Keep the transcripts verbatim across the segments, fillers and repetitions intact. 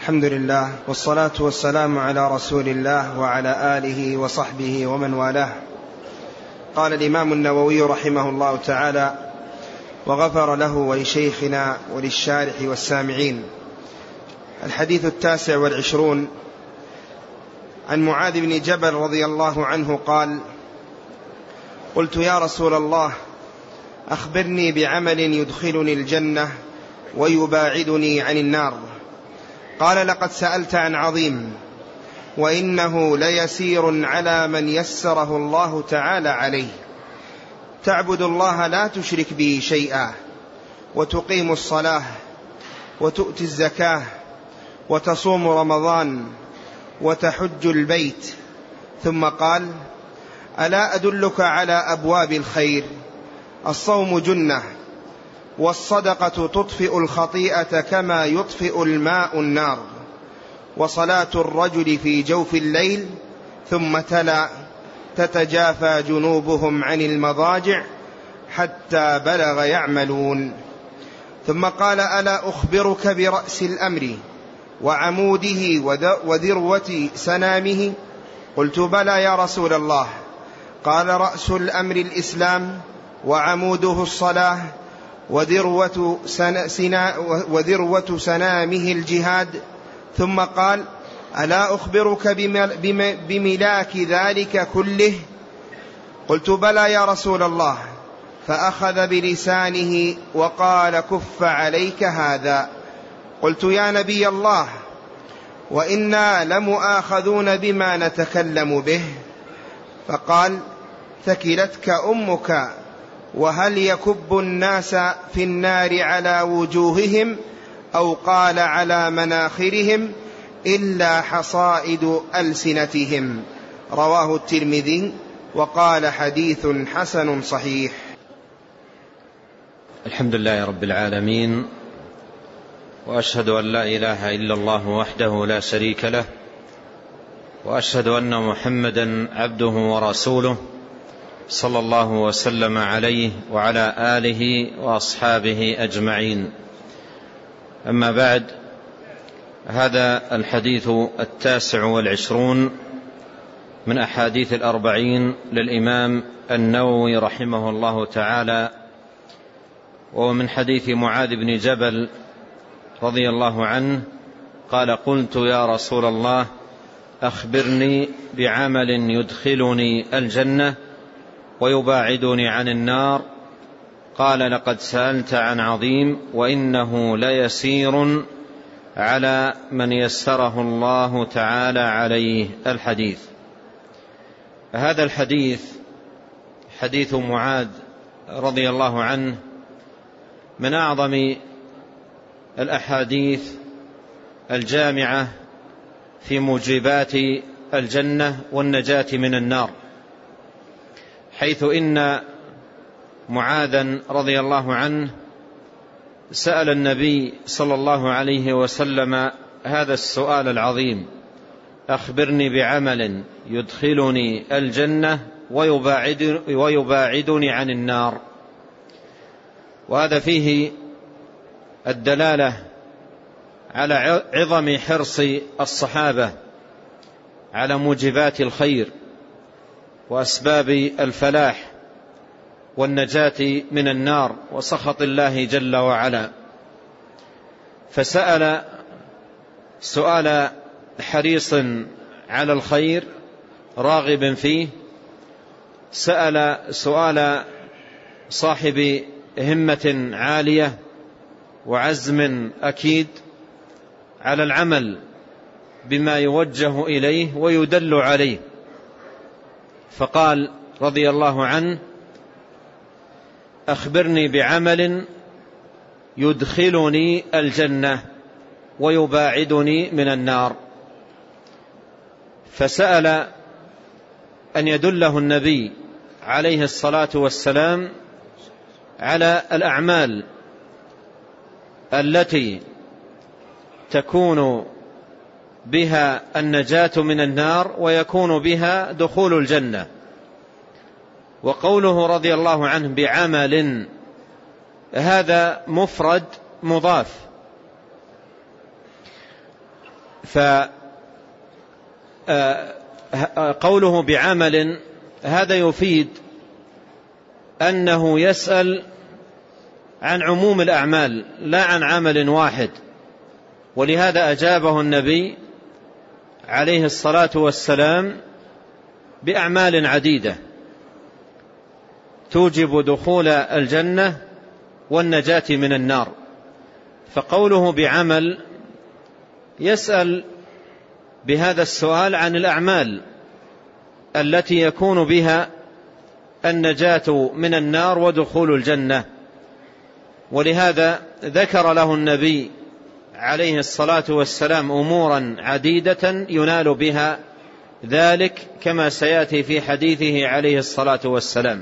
الحمد لله والصلاة والسلام على رسول الله وعلى آله وصحبه ومن والاه. قال الإمام النووي رحمه الله تعالى وغفر له ولشيخنا وللشارح والسامعين. الحديث التاسع والعشرون عن معاذ بن جبل رضي الله عنه قال: قلت يا رسول الله أخبرني بعمل يدخلني الجنة ويباعدني عن النار. قال: لقد سألت عن عظيم، وإنه ليسير على من يسره الله تعالى عليه. تعبد الله لا تشرك به شيئا، وتقيم الصلاة، وتؤتي الزكاة، وتصوم رمضان، وتحج البيت. ثم قال: ألا أدلك على أبواب الخير؟ الصوم جنة، والصدقة تطفئ الخطيئة كما يطفئ الماء النار، وصلاة الرجل في جوف الليل. ثم تلا: تتجافى جنوبهم عن المضاجع حتى بلغ يعملون. ثم قال: ألا أخبرك برأس الأمر وعموده وذروة سنامه؟ قلت: بلى يا رسول الله. قال: رأس الأمر الإسلام، وعموده الصلاة، وذروة, سنا وذروة سنامه الجهاد. ثم قال: ألا أخبرك بملاك ذلك كله؟ قلت: بلى يا رسول الله. فأخذ بلسانه وقال: كف عليك هذا. قلت: يا نبي الله، وإنا لمؤاخذون بما نتكلم به. فقال: ثكلتك أمك، وهل يكب الناس في النار على وجوههم أو قال على مناخرهم إلا حصائد ألسنتهم. رواه الترمذي وقال: حديث حسن صحيح. الحمد لله رب العالمين، وأشهد أن لا إله إلا الله وحده لا شريك له، وأشهد أن محمدا عبده ورسوله صلى الله وسلم عليه وعلى آله وأصحابه أجمعين. أما بعد، هذا الحديث التاسع والعشرون من أحاديث الأربعين للإمام النووي رحمه الله تعالى، ومن حديث معاذ بن جبل رضي الله عنه قال: قلت يا رسول الله أخبرني بعمل يدخلني الجنة ويباعدني عن النار. قال: لقد سألت عن عظيم، وإنه ليسير على من يسره الله تعالى عليه. الحديث. هذا الحديث حديث معاذ رضي الله عنه من أعظم الأحاديث الجامعة في موجبات الجنة والنجاة من النار، حيث إن معاذا رضي الله عنه سأل النبي صلى الله عليه وسلم هذا السؤال العظيم: أخبرني بعمل يدخلني الجنة ويباعد ويباعدني عن النار. وهذا فيه الدلالة على عظم حرص الصحابة على موجبات الخير وأسباب الفلاح والنجاة من النار وسخط الله جل وعلا. فسأل سؤال حريص على الخير راغب فيه، سأل سؤال صاحب همة عالية وعزم أكيد على العمل بما يوجه إليه ويدل عليه. فقال رضي الله عنه: أخبرني بعمل يدخلني الجنة ويباعدني من النار. فسأل أن يدله النبي عليه الصلاة والسلام على الأعمال التي تكون بها النجاة من النار ويكون بها دخول الجنة. وقوله رضي الله عنه بعمل هذا مفرد مضاف، فقوله بعمل هذا يفيد أنه يسأل عن عموم الأعمال لا عن عمل واحد، ولهذا أجابه النبي عليه الصلاة والسلام بأعمال عديدة توجب دخول الجنة والنجاة من النار. فقوله بعمل يسأل بهذا السؤال عن الأعمال التي يكون بها النجاة من النار ودخول الجنة، ولهذا ذكر له النبي عليه الصلاة والسلام أمورا عديدة ينال بها ذلك كما سيأتي في حديثه عليه الصلاة والسلام.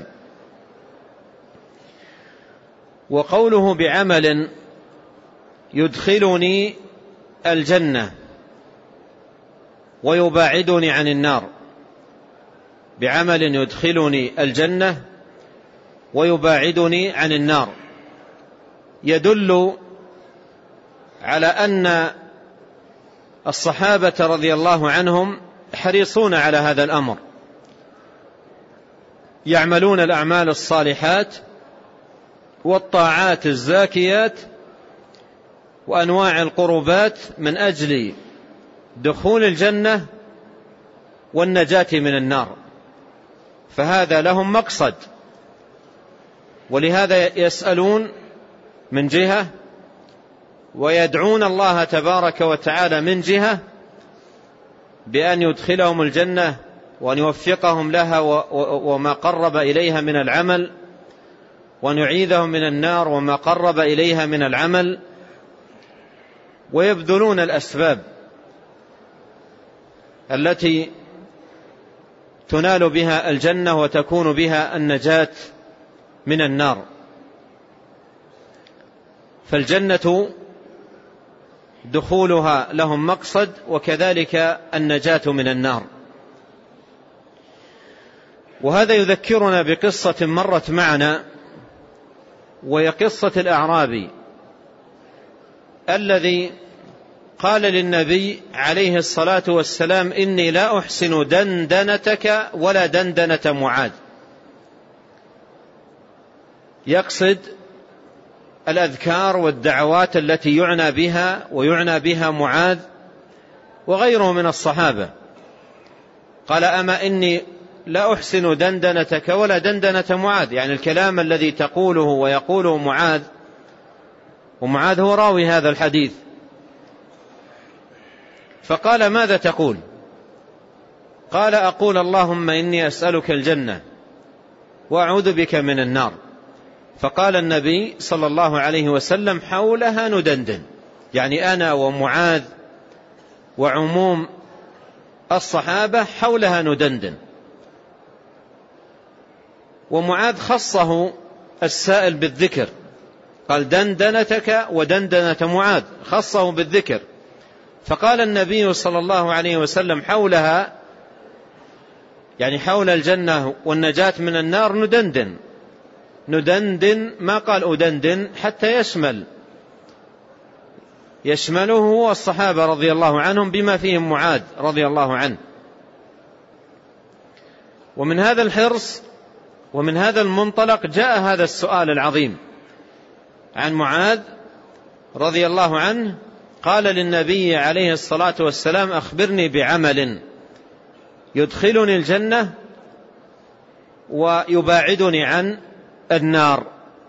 وقوله بعمل يدخلني الجنة ويباعدني عن النار، بعمل يدخلني الجنة ويباعدني عن النار، يدل على أن الصحابة رضي الله عنهم حريصون على هذا الأمر، يعملون الأعمال الصالحات والطاعات الزاكيات وأنواع القربات من أجل دخول الجنة والنجاة من النار، فهذا لهم مقصد، ولهذا يسألون من جهة ويدعون الله تبارك وتعالى من جهة بأن يدخلهم الجنة وأن يوفقهم لها وما قرب إليها من العمل، وأن يعيذهم من النار وما قرب إليها من العمل، ويبذلون الأسباب التي تنال بها الجنة وتكون بها النجاة من النار. فالجنة دخولها لهم مقصد، وكذلك النجاة من النار. وهذا يذكرنا بقصة مرت معنا، وهي قصة الأعرابي الذي قال للنبي عليه الصلاة والسلام: إني لا أحسن دندنتك ولا دندنة معاذ. يقصد الأذكار والدعوات التي يعنى بها ويعنى بها معاذ وغيره من الصحابة. قال: أما إني لا أحسن دندنتك ولا دندنة معاذ، يعني الكلام الذي تقوله ويقوله معاذ، ومعاذ هو راوي هذا الحديث. فقال: ماذا تقول؟ قال: أقول اللهم إني أسألك الجنة وأعوذ بك من النار. فقال النبي صلى الله عليه وسلم: حولها ندندن، يعني أنا ومعاذ وعموم الصحابة حولها ندندن. ومعاذ خصه السائل بالذكر، قال: دندنتك ودندنة معاذ، خصه بالذكر. فقال النبي صلى الله عليه وسلم: حولها، يعني حول الجنة والنجاة من النار ندندن. ندندن، ما قال أدندن، حتى يشمل يشمله والصحابة رضي الله عنهم بما فيهم معاذ رضي الله عنه. ومن هذا الحرص ومن هذا المنطلق جاء هذا السؤال العظيم عن معاذ رضي الله عنه. قال للنبي عليه الصلاة والسلام: أخبرني بعمل يدخلني الجنة ويباعدني عن النار.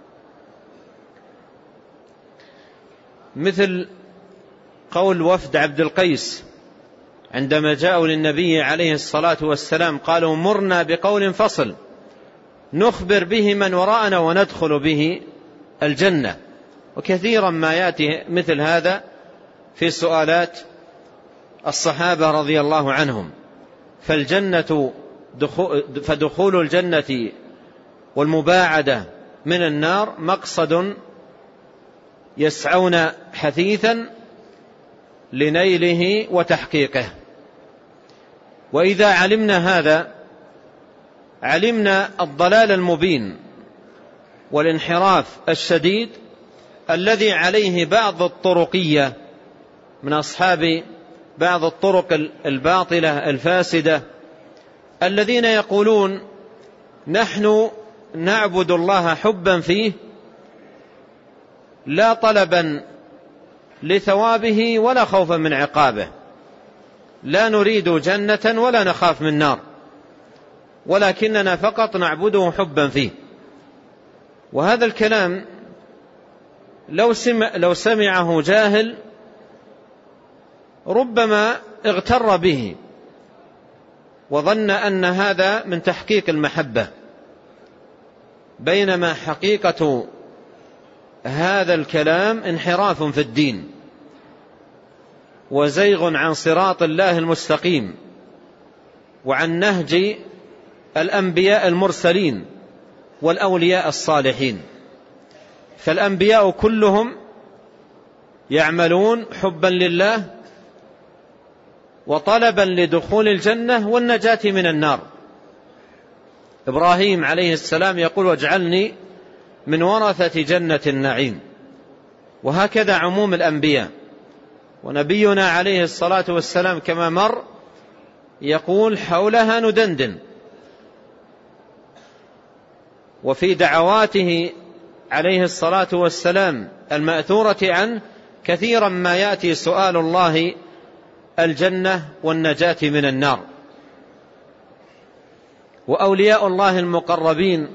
مثل قول وفد عبد القيس عندما جاءوا للنبي عليه الصلاة والسلام قالوا: مرنا بقول فصل نخبر به من وراءنا وندخل به الجنة. وكثيرا ما يأتي مثل هذا في سؤالات الصحابة رضي الله عنهم. فالجنة فدخول الجنة والمباعدة من النار مقصد يسعون حثيثا لنيله وتحقيقه. وإذا علمنا هذا علمنا الضلال المبين والانحراف الشديد الذي عليه بعض الطرقية من أصحاب بعض الطرق الباطلة الفاسدة الذين يقولون نحن نعبد الله حبا فيه لا طلبا لثوابه ولا خوفا من عقابه، لا نريد جنة ولا نخاف من نار، ولكننا فقط نعبده حبا فيه. وهذا الكلام لو سمع لو سمعه جاهل ربما اغتر به وظن أن هذا من تحقيق المحبة، بينما حقيقة هذا الكلام انحراف في الدين وزيغ عن صراط الله المستقيم وعن نهج الأنبياء المرسلين والأولياء الصالحين. فالأنبياء كلهم يعملون حبا لله وطلبا لدخول الجنة والنجاة من النار. إبراهيم عليه السلام يقول واجعلني من ورثة جنة النعيم، وهكذا عموم الأنبياء. ونبينا عليه الصلاة والسلام كما مر يقول حولها ندندن. وفي دعواته عليه الصلاة والسلام المأثورة عنه كثيرا ما يأتي سؤال الله الجنة والنجاة من النار. وأولياء الله المقربين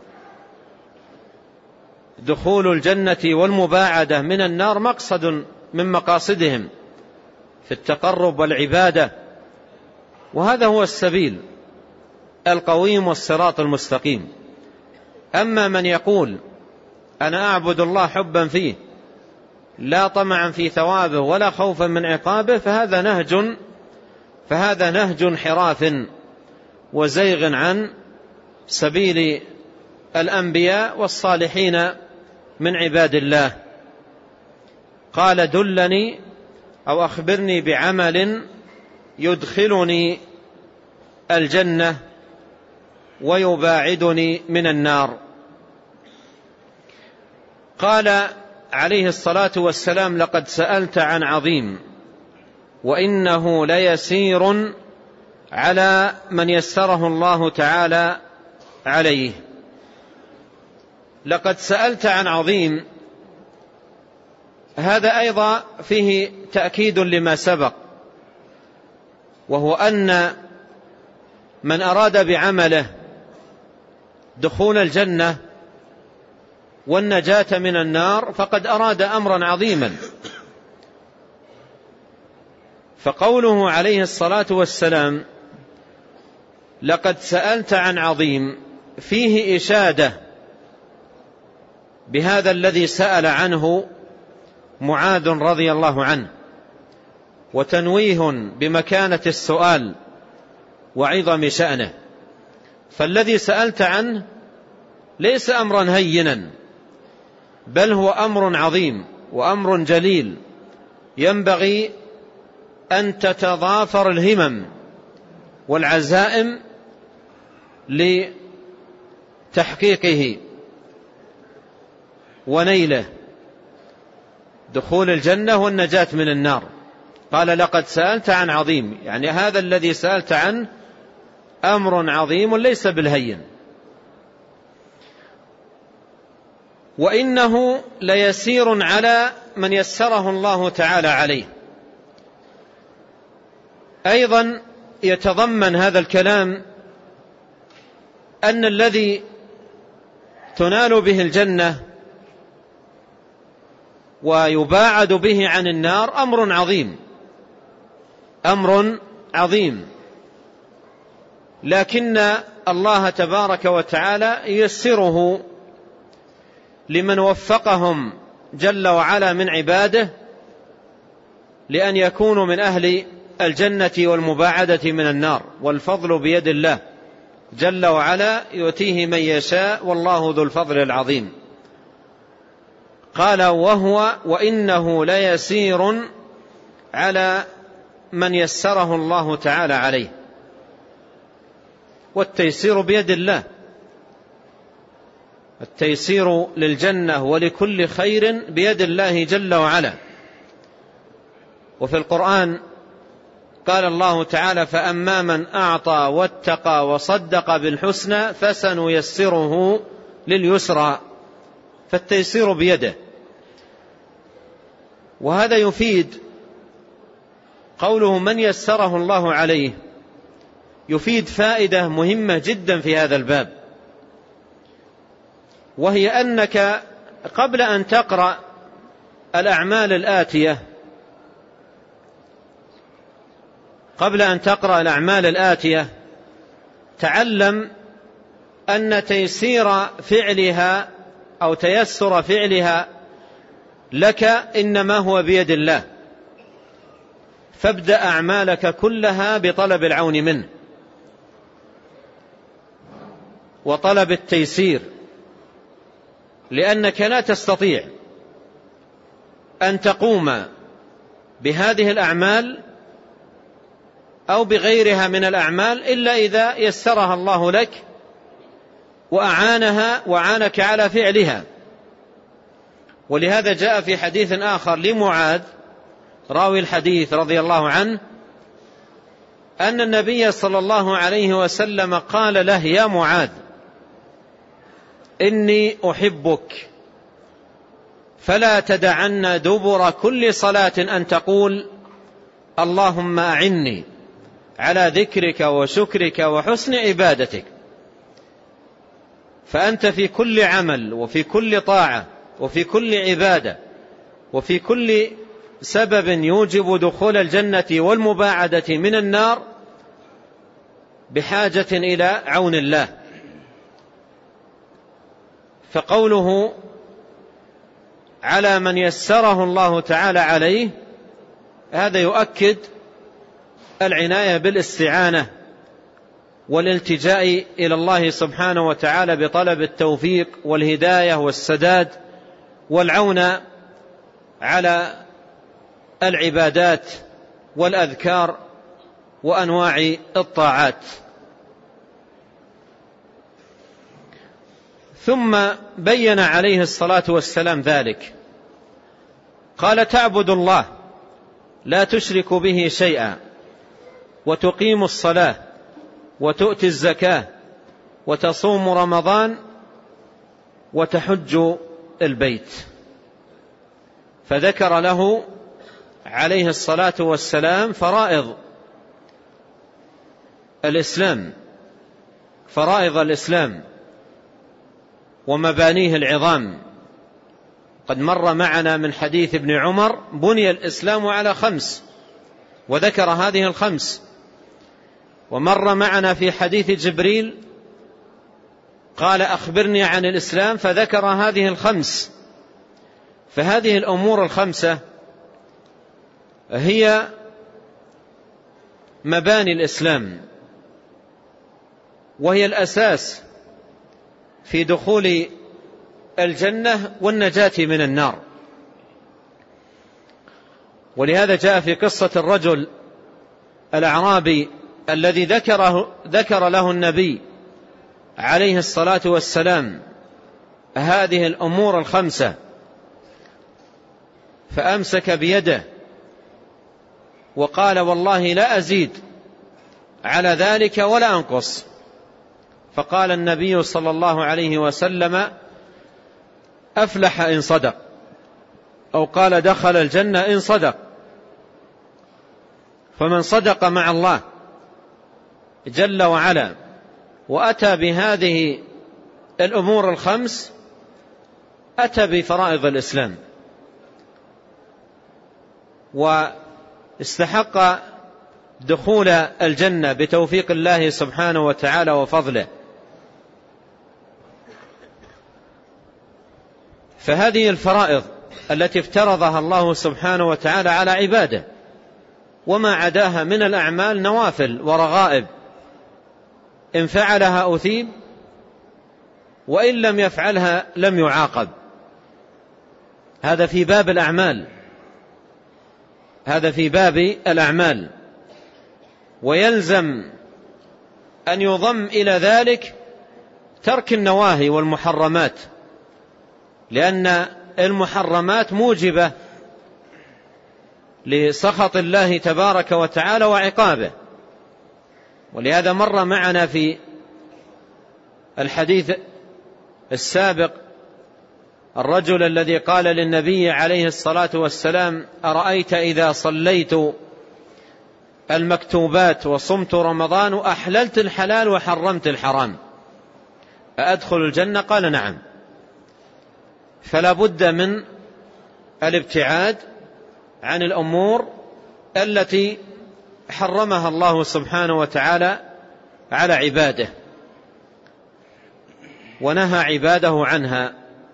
دخول الجنة والمباعدة من النار مقصد من مقاصدهم في التقرب والعبادة، وهذا هو السبيل القويم والصراط المستقيم. أما من يقول أنا أعبد الله حبا فيه لا طمعا في ثوابه ولا خوفا من عقابه فهذا نهج فهذا نهج انحراف وزيغ عن سبيل الأنبياء والصالحين من عباد الله. قال دلني أو أخبرني بعمل يدخلني الجنة ويباعدني من النار. قال عليه الصلاة والسلام لقد سألت عن عظيم وإنه ليسير على من يسره الله تعالى عليه. لقد سألت عن عظيم، هذا أيضا فيه تأكيد لما سبق، وهو أن من أراد بعمله دخول الجنة والنجاة من النار فقد أراد أمرا عظيما. فقوله عليه الصلاة والسلام لقد سألت عن عظيم فيه إشادة بهذا الذي سأل عنه معاذ رضي الله عنه، وتنويه بمكانة السؤال وعظم شأنه. فالذي سألت عنه ليس أمرا هينا، بل هو أمر عظيم وأمر جليل ينبغي أن تتضافر الهمم والعزائم لتحقيقه ونيله، دخول الجنة والنجاة من النار. قال لقد سألت عن عظيم، يعني هذا الذي سألت عنه أمر عظيم ليس بالهين. وإنه ليسير على من يسره الله تعالى عليه. أيضا يتضمن هذا الكلام أن الذي تنال به الجنة ويباعد به عن النار أمر عظيم أمر عظيم لكن الله تبارك وتعالى ييسره لمن وفقهم جل وعلا من عباده لأن يكونوا من أهل الجنة والمباعدة من النار، والفضل بيد الله جل وعلا يؤتيه من يشاء والله ذو الفضل العظيم. قال وهو وإنه ليسير على من يسره الله تعالى عليه، والتيسير بيد الله، التيسير للجنة ولكل خير بيد الله جل وعلا. وفي القرآن قال الله تعالى: فأما من أعطى واتقى وصدق بالحسنى فسنيسره لليسرى. فالتيسير بيده. وهذا يفيد قوله من يسره الله عليه، يفيد فائدة مهمة جدا في هذا الباب، وهي أنك قبل أن تقرأ الأعمال الآتية قبل أن تقرأ الأعمال الآتية تعلم أن تيسير فعلها أو تيسر فعلها لك إنما هو بيد الله. فابدأ أعمالك كلها بطلب العون منه وطلب التيسير، لأنك لا تستطيع أن تقوم بهذه الأعمال أو بغيرها من الأعمال إلا إذا يسرها الله لك وأعانها وعانك على فعلها. ولهذا جاء في حديث آخر لمعاذ راوي الحديث رضي الله عنه أن النبي صلى الله عليه وسلم قال له: يا معاذ إني أحبك فلا تدعن دبر كل صلاة أن تقول اللهم أعني على ذكرك وشكرك وحسن عبادتك. فأنت في كل عمل وفي كل طاعة وفي كل عبادة وفي كل سبب يوجب دخول الجنة والمباعدة من النار بحاجة إلى عون الله. فقوله على من يسره الله تعالى عليه هذا يؤكد العناية بالاستعانة والالتجاء إلى الله سبحانه وتعالى بطلب التوفيق والهداية والسداد والعون على العبادات والأذكار وأنواع الطاعات. ثم بين عليه الصلاة والسلام ذلك، قال: تعبد الله لا تشرك به شيئا وتقيم الصلاة وتؤتي الزكاة وتصوم رمضان وتحج البيت. فذكر له عليه الصلاة والسلام فرائض الإسلام فرائض الإسلام ومبانيه العظام. قد مر معنا من حديث ابن عمر: بني الإسلام على خمس، وذكر هذه الخمس. ومر معنا في حديث جبريل قال: أخبرني عن الإسلام، فذكر هذه الخمس. فهذه الأمور الخمسة هي مباني الإسلام، وهي الأساس في دخول الجنة والنجاة من النار. ولهذا جاء في قصة الرجل الأعرابي الذي ذكره ذكر له النبي عليه الصلاة والسلام هذه الأمور الخمسة، فأمسك بيده وقال: والله لا أزيد على ذلك ولا أنقص. فقال النبي صلى الله عليه وسلم: أفلح إن صدق، أو قال: دخل الجنة إن صدق. فمن صدق مع الله جل وعلا وأتى بهذه الأمور الخمس أتى بفرائض الإسلام واستحق دخول الجنة بتوفيق الله سبحانه وتعالى وفضله. فهذه الفرائض التي افترضها الله سبحانه وتعالى على عباده، وما عداها من الأعمال نوافل ورغائب، إن فعلها أثيب وإن لم يفعلها لم يعاقب. هذا في باب الأعمال هذا في باب الأعمال ويلزم أن يضم إلى ذلك ترك النواهي والمحرمات، لأن المحرمات موجبة لسخط الله تبارك وتعالى وعقابه. ولهذا مر معنا في الحديث السابق الرجل الذي قال للنبي عليه الصلاة والسلام: أرأيت إذا صليت المكتوبات وصمت رمضان أحللت الحلال وحرمت الحرام أأدخل الجنة؟ قال: نعم. فلا بد من الابتعاد عن الأمور التي حرمها الله سبحانه وتعالى على عباده ونهى عباده عنها.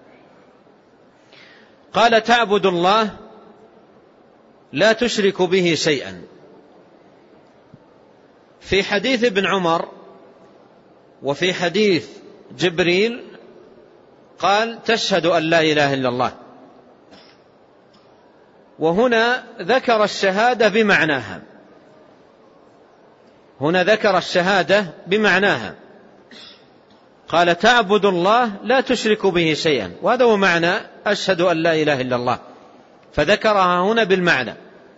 قال: تعبد الله لا تشرك به شيئا. في حديث ابن عمر وفي حديث جبريل قال: تشهد أن لا إله إلا الله. وهنا ذكر الشهادة بمعناها، هنا ذكر الشهادة بمعناها، قال: تعبد الله لا تشرك به شيئا، وهذا هو معنى أشهد أن لا إله إلا الله، فذكرها هنا بالمعنى.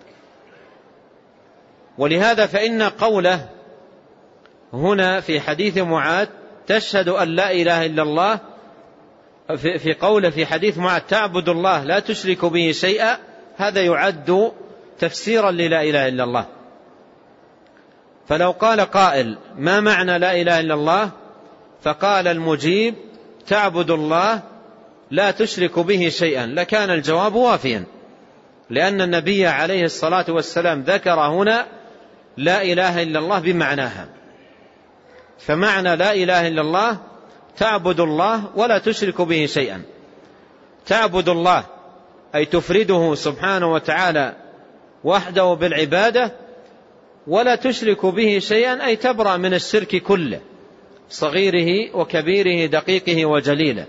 ولهذا فإن قوله هنا في حديث معاذ تشهد أن لا إله إلا الله، في قوله في حديث معاذ تعبد الله لا تشرك به شيئا، هذا يعد تفسيرا للا إله إلا الله. فلو قال قائل: ما معنى لا إله إلا الله؟ فقال المجيب: تعبد الله لا تشرك به شيئا، لكان الجواب وافيا، لأن النبي عليه الصلاة والسلام ذكر هنا لا إله إلا الله بمعناها. فمعنى لا إله إلا الله تعبد الله ولا تشرك به شيئا. تعبد الله أي تفرده سبحانه وتعالى وحده بالعبادة، ولا تشرك به شيئا أي تبرأ من الشرك كله، صغيره وكبيره، دقيقه وجليله.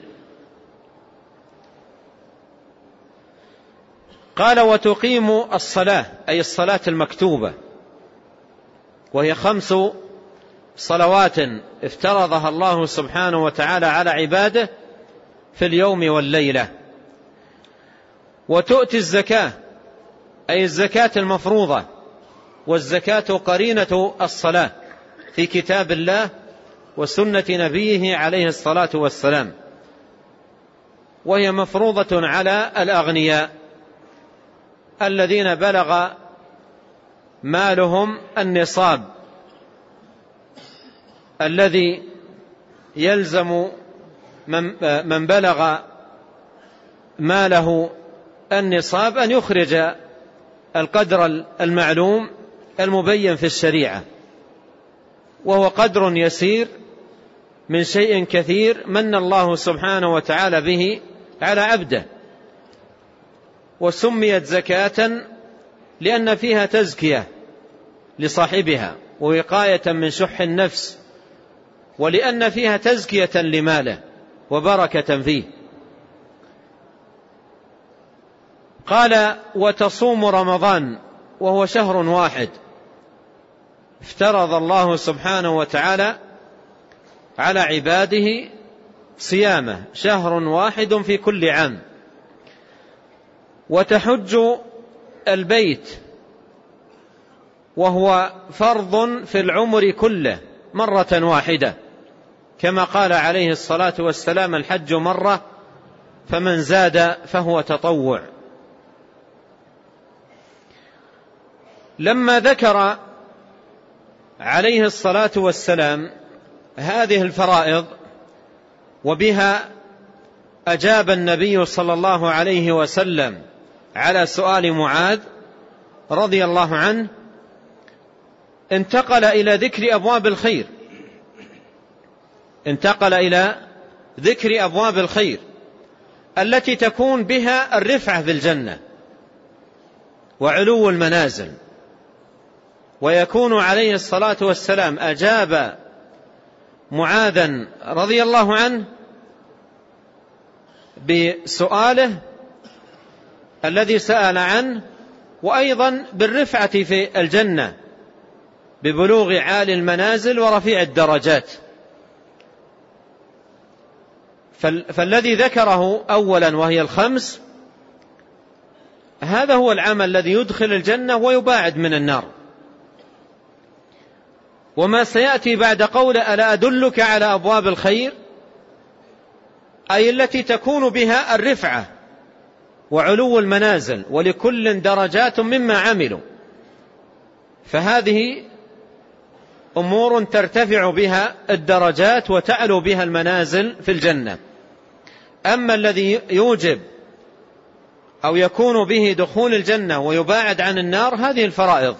قال: وتقيم الصلاة أي الصلاة المكتوبة، وهي خمس صلوات افترضها الله سبحانه وتعالى على عباده في اليوم والليلة. وتؤتي الزكاة أي الزكاة المفروضة، والزكاة قرينة الصلاة في كتاب الله وسنة نبيه عليه الصلاة والسلام، وهي مفروضة على الأغنياء الذين بلغ مالهم النصاب الذي يلزم من بلغ ماله النصاب أن يخرج القدر المعلوم المبين في الشريعة، وهو قدر يسير من شيء كثير من الله سبحانه وتعالى به على عبده. وسميت زكاة لأن فيها تزكية لصاحبها ووقاية من شح النفس، ولأن فيها تزكية لماله وبركة فيه. قال: وتصوم رمضان وهو شهر واحد افترض الله سبحانه وتعالى على عباده صيامه، شهر واحد في كل عام. وتحج البيت وهو فرض في العمر كله مرة واحدة، كما قال عليه الصلاة والسلام: الحج مرة فمن زاد فهو تطوع. لما ذكر عليه الصلاة والسلام هذه الفرائض وبها أجاب النبي صلى الله عليه وسلم على سؤال معاذ رضي الله عنه، انتقل إلى ذكر أبواب الخير، انتقل إلى ذكر أبواب الخير التي تكون بها الرفعة في الجنة وعلو المنازل. ويكون عليه الصلاة والسلام أجاب معاذا رضي الله عنه بسؤاله الذي سأل عنه، وأيضا بالرفعة في الجنة ببلوغ عالي المنازل ورفيع الدرجات. فالذي ذكره أولا وهي الخمس هذا هو العمل الذي يدخل الجنة ويباعد من النار. وما سيأتي بعد قول ألا أدلك على أبواب الخير، أي التي تكون بها الرفعة وعلو المنازل، ولكل درجات مما عملوا، فهذه أمور ترتفع بها الدرجات وتعلو بها المنازل في الجنة. أما الذي يوجب أو يكون به دخول الجنة ويباعد عن النار، هذه الفرائض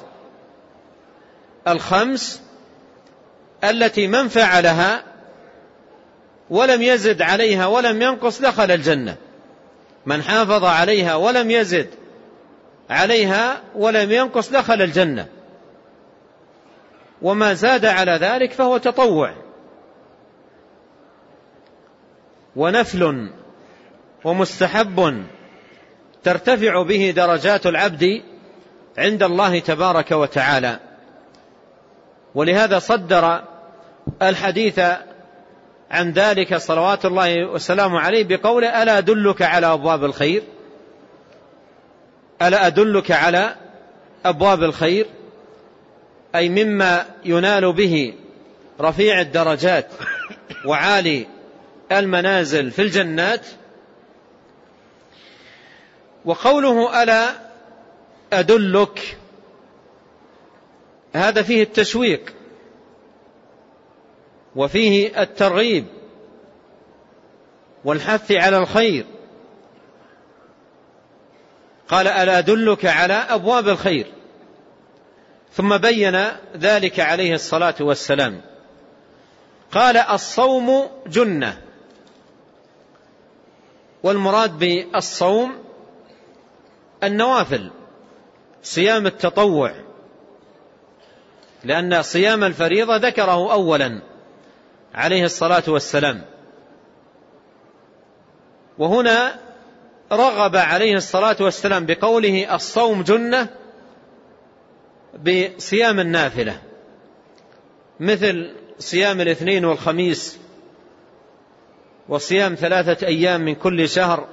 الخمس التي من فعلها ولم يزد عليها ولم ينقص دخل الجنة. من حافظ عليها ولم يزد عليها ولم ينقص دخل الجنة، وما زاد على ذلك فهو تطوع ونفل ومستحب ترتفع به درجات العبد عند الله تبارك وتعالى. ولهذا صدر الحديث عن ذلك صلوات الله وسلامه عليه بقوله ألا أدلك على أبواب الخير، ألا أدلك على أبواب الخير، أي مما ينال به رفيع الدرجات وعالي المنازل في الجنات. وقوله ألا أدلك هذا فيه التشويق وفيه الترغيب والحث على الخير. قال ألا أدلك على أبواب الخير، ثم بين ذلك عليه الصلاة والسلام. قال الصوم جنة، والمراد بالصوم النوافل، صيام التطوع، لأن صيام الفريضة ذكره أولا عليه الصلاة والسلام، وهنا رغب عليه الصلاة والسلام بقوله الصوم جنة بصيام النافلة، مثل صيام الاثنين والخميس، وصيام ثلاثة أيام من كل شهر،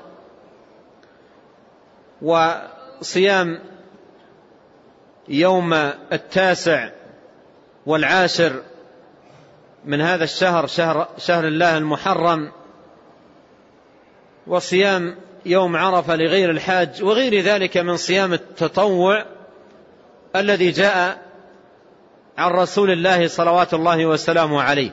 وصيام يوم التاسع والعاشر من هذا الشهر، شهر, شهر الله المحرم، وصيام يوم عرفة لغير الحاج، وغير ذلك من صيام التطوع الذي جاء عن رسول الله صلوات الله وسلامه عليه.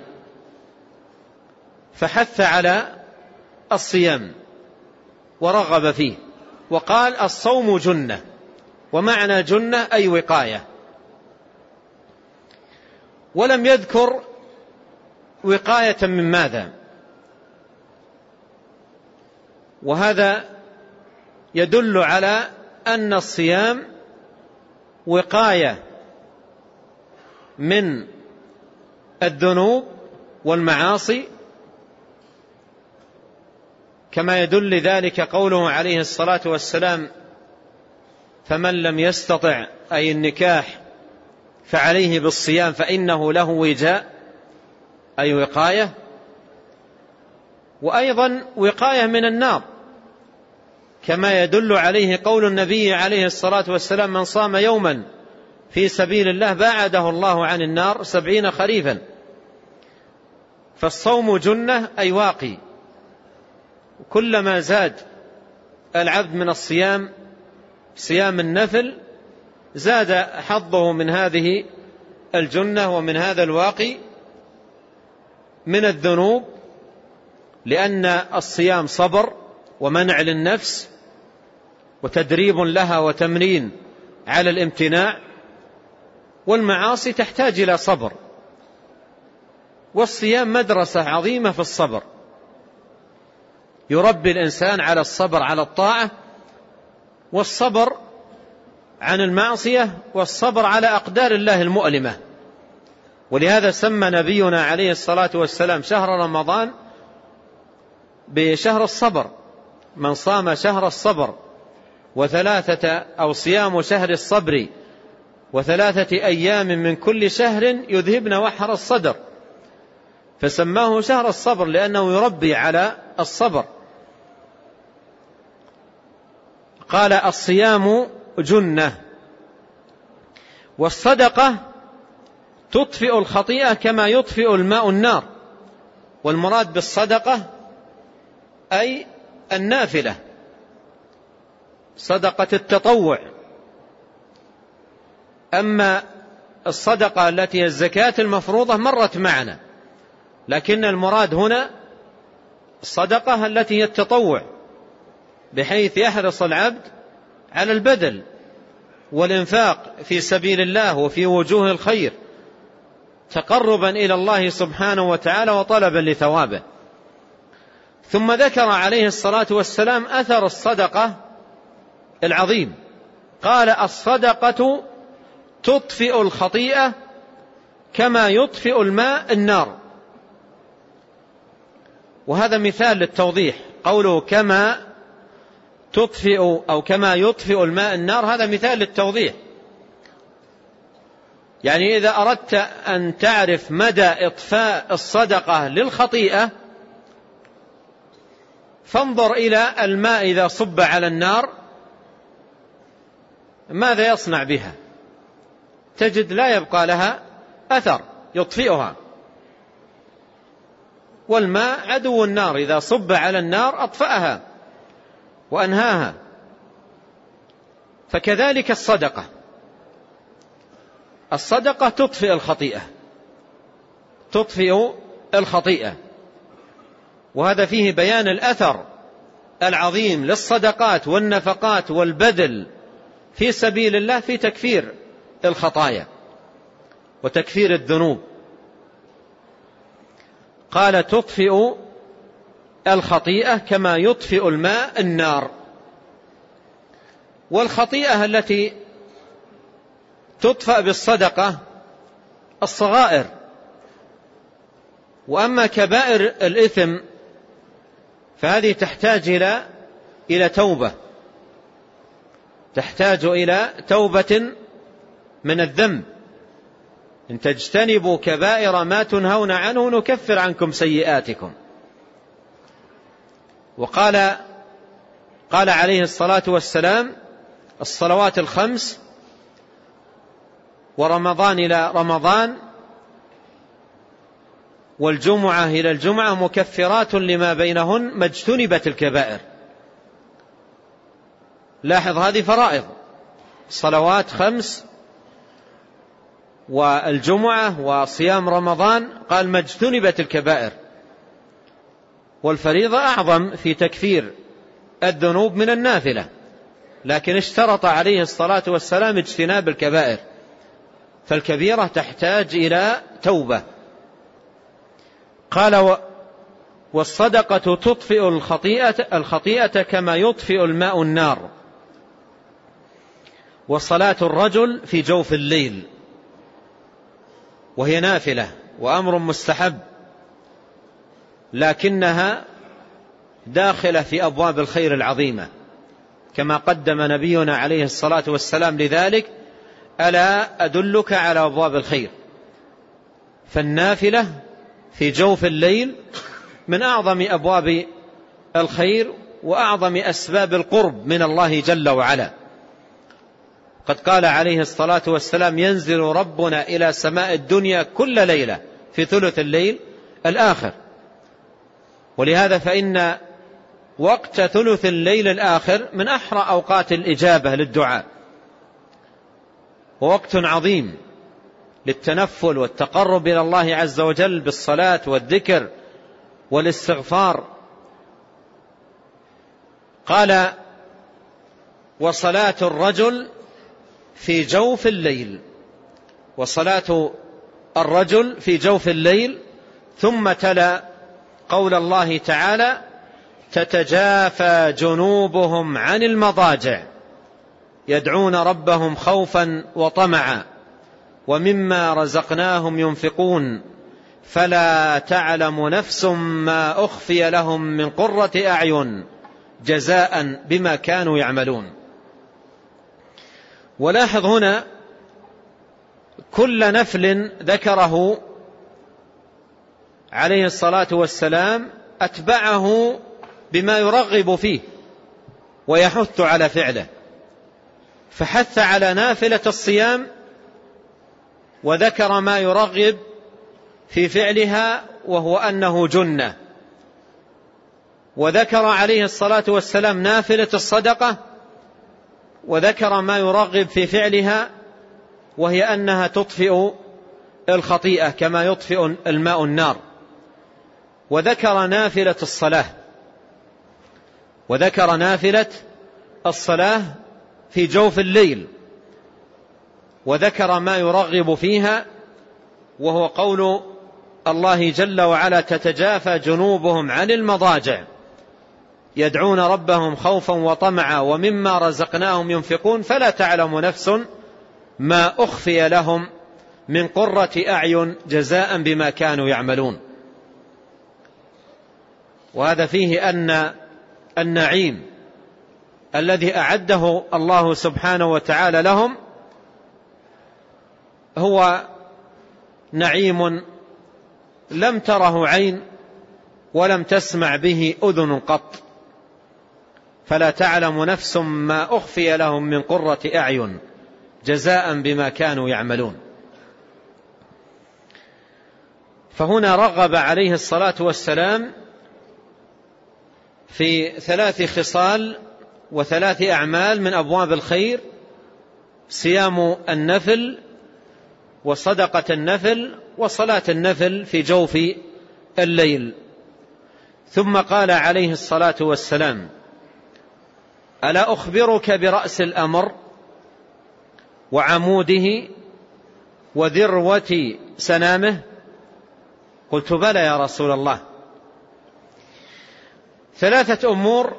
فحث على الصيام ورغب فيه، وقال الصوم جنة، ومعنى جنة أي وقاية، ولم يذكر وقاية من ماذا، وهذا يدل على أن الصيام وقاية من الذنوب والمعاصي، كما يدل ذلك قوله عليه الصلاة والسلام فمن لم يستطع أي النكاح فعليه بالصيام فإنه له وجاء، أي وقاية، وأيضا وقاية من النار، كما يدل عليه قول النبي عليه الصلاة والسلام من صام يوما في سبيل الله باعده الله عن النار سبعين خريفا. فالصوم جنة أي واقي، كلما زاد العبد من الصيام صيام النفل زاد حظه من هذه الجنة ومن هذا الواقي من الذنوب، لأن الصيام صبر ومنع للنفس وتدريب لها وتمرين على الامتناع، والمعاصي تحتاج إلى صبر، والصيام مدرسة عظيمة في الصبر، يربي الإنسان على الصبر على الطاعة، والصبر عن المعصية، والصبر على أقدار الله المؤلمة. ولهذا سمى نبينا عليه الصلاة والسلام شهر رمضان بشهر الصبر، من صام شهر الصبر وثلاثة أو صيام شهر الصبر وثلاثة أيام من كل شهر يذهبن وحر الصدر، فسماه شهر الصبر لأنه يربي على الصبر. قال الصيام جنة، والصدقة تطفئ الخطيئة كما يطفئ الماء النار. والمراد بالصدقة أي النافلة، صدقة التطوع. أما الصدقة التي هي الزكاة المفروضة مرت معنا، لكن المراد هنا الصدقة التي هي التطوع، بحيث يحرص العبد على البذل والإنفاق في سبيل الله وفي وجوه الخير تقربا إلى الله سبحانه وتعالى وطلبا لثوابه. ثم ذكر عليه الصلاة والسلام أثر الصدقة العظيم، قال الصدقة تطفئ الخطيئة كما يطفئ الماء النار. وهذا مثال للتوضيح، قوله كما تطفئ أو كما يطفئ الماء النار، هذا مثال للتوضيح. يعني إذا أردت أن تعرف مدى إطفاء الصدقة للخطيئة فانظر إلى الماء إذا صب على النار ماذا يصنع بها، تجد لا يبقى لها أثر يطفئها. والماء عدو النار، إذا صب على النار أطفأها وأنهاها. فكذلك الصدقة، الصدقة تطفئ الخطيئة، تطفئ الخطيئة. وهذا فيه بيان الأثر العظيم للصدقات والنفقات والبذل في سبيل الله في تكفير الخطايا وتكفير الذنوب. قال تطفئ الخطيئة كما يطفئ الماء النار. والخطيئة التي تطفأ بالصدقة الصغائر، وأما كبائر الإثم فهذه تحتاج إلى إلى توبة، تحتاج إلى توبة من الذنب. إن تجتنبوا كبائر ما تنهون عنه نكفر عنكم سيئاتكم. وقال قال عليه الصلاة والسلام الصلوات الخمس ورمضان إلى رمضان والجمعة إلى الجمعة مكفرات لما بينهن ما اجتنبت الكبائر. لاحظ هذه فرائض، صلوات خمس والجمعة وصيام رمضان، قال ما اجتنبت الكبائر. والفريضة أعظم في تكفير الذنوب من النافلة، لكن اشترط عليه الصلاة والسلام اجتناب الكبائر، فالكبيرة تحتاج إلى توبة. قال والصدقة تطفئ الخطيئة, الخطيئة كما يطفئ الماء النار. وصلاة الرجل في جوف الليل وهي نافلة وأمر مستحب، لكنها داخلة في أبواب الخير العظيمة، كما قدم نبينا عليه الصلاة والسلام لذلك ألا أدلك على أبواب الخير. فالنافلة في جوف الليل من أعظم أبواب الخير وأعظم أسباب القرب من الله جل وعلا. قد قال عليه الصلاة والسلام ينزل ربنا إلى سماء الدنيا كل ليلة في ثلث الليل الآخر. ولهذا فإن وقت ثلث الليل الآخر من أحرى أوقات الإجابة للدعاء، ووقت عظيم للتنفل والتقرب إلى الله عز وجل بالصلاة والذكر والاستغفار. قال وصلاة الرجل في جوف الليل، وصلاة الرجل في جوف الليل. ثم تلا قول الله تعالى تتجافى جنوبهم عن المضاجع يدعون ربهم خوفا وطمعا ومما رزقناهم ينفقون فلا تعلم نفس ما أخفي لهم من قرة أعين جزاء بما كانوا يعملون. ولاحظ هنا كل نفل ذكره عليه الصلاة والسلام أتبعه بما يرغب فيه ويحث على فعله، فحث على نافلة الصيام وذكر ما يرغب في فعلها وهو أنه جنة، وذكر عليه الصلاة والسلام نافلة الصدقة وذكر ما يرغب في فعلها وهي أنها تطفئ الخطيئة كما يطفئ الماء النار، وذكر نافلة الصلاة وذكر نافلة الصلاة في جوف الليل، وذكر ما يرغب فيها وهو قول الله جل وعلا: تتجافى جنوبهم عن المضاجع يدعون ربهم خوفا وطمعا ومما رزقناهم ينفقون فلا تعلم نفس ما أخفي لهم من قرة أعين جزاء بما كانوا يعملون. وهذا فيه أن النعيم الذي أعده الله سبحانه وتعالى لهم هو نعيم لم تره عين ولم تسمع به أذن قط، فلا تعلم نفس ما أخفي لهم من قرة أعين جزاء بما كانوا يعملون. فهنا رغب عليه الصلاة والسلام في ثلاث خصال وثلاث أعمال من أبواب الخير: صيام النفل وصدقة النفل وصلاة النفل في جوف الليل. ثم قال عليه الصلاة والسلام: ألا أخبرك برأس الأمر وعموده وذروة سنامه؟ قلت: بلى يا رسول الله. ثلاثة أمور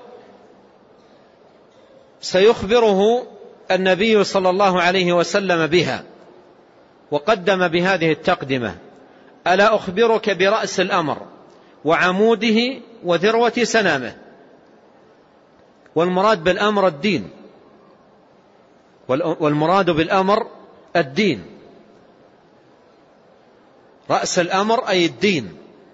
سيخبره النبي صلى الله عليه وسلم بها، وقدم بهذه التقدمة: ألا أخبرك برأس الأمر وعموده وذروة سنامه. والمراد بالأمر الدين، والمراد بالأمر الدين. رأس الأمر أي الدين،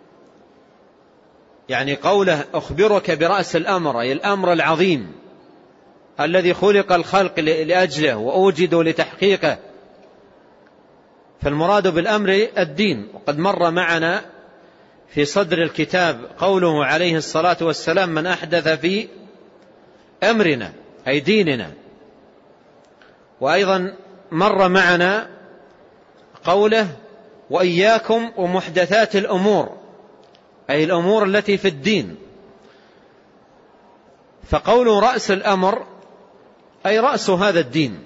يعني قوله أخبرك برأس الأمر أي الأمر العظيم الذي خلق الخلق لأجله وأوجدوا لتحقيقه، فالمراد بالأمر الدين. وقد مر معنا في صدر الكتاب قوله عليه الصلاة والسلام: من أحدث في أمرنا أي ديننا. وأيضا مر معنا قوله: وإياكم ومحدثات الأمور أي الأمور التي في الدين. فقول رأس الأمر أي رأس هذا الدين،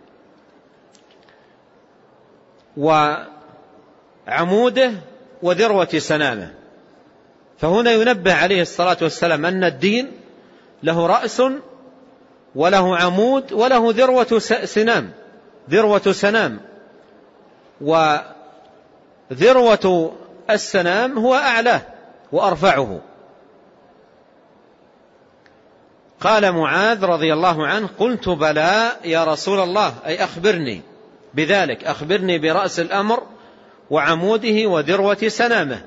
وعموده وذروة سنامه. فهنا ينبه عليه الصلاة والسلام أن الدين له رأس وله عمود وله ذروة سنام ذروة سنام وذروة السنام هو أعلاه وأرفعه. قال معاذ رضي الله عنه: قلت: بلى يا رسول الله، أي أخبرني بذلك، أخبرني برأس الأمر وعموده وذروة سنامه.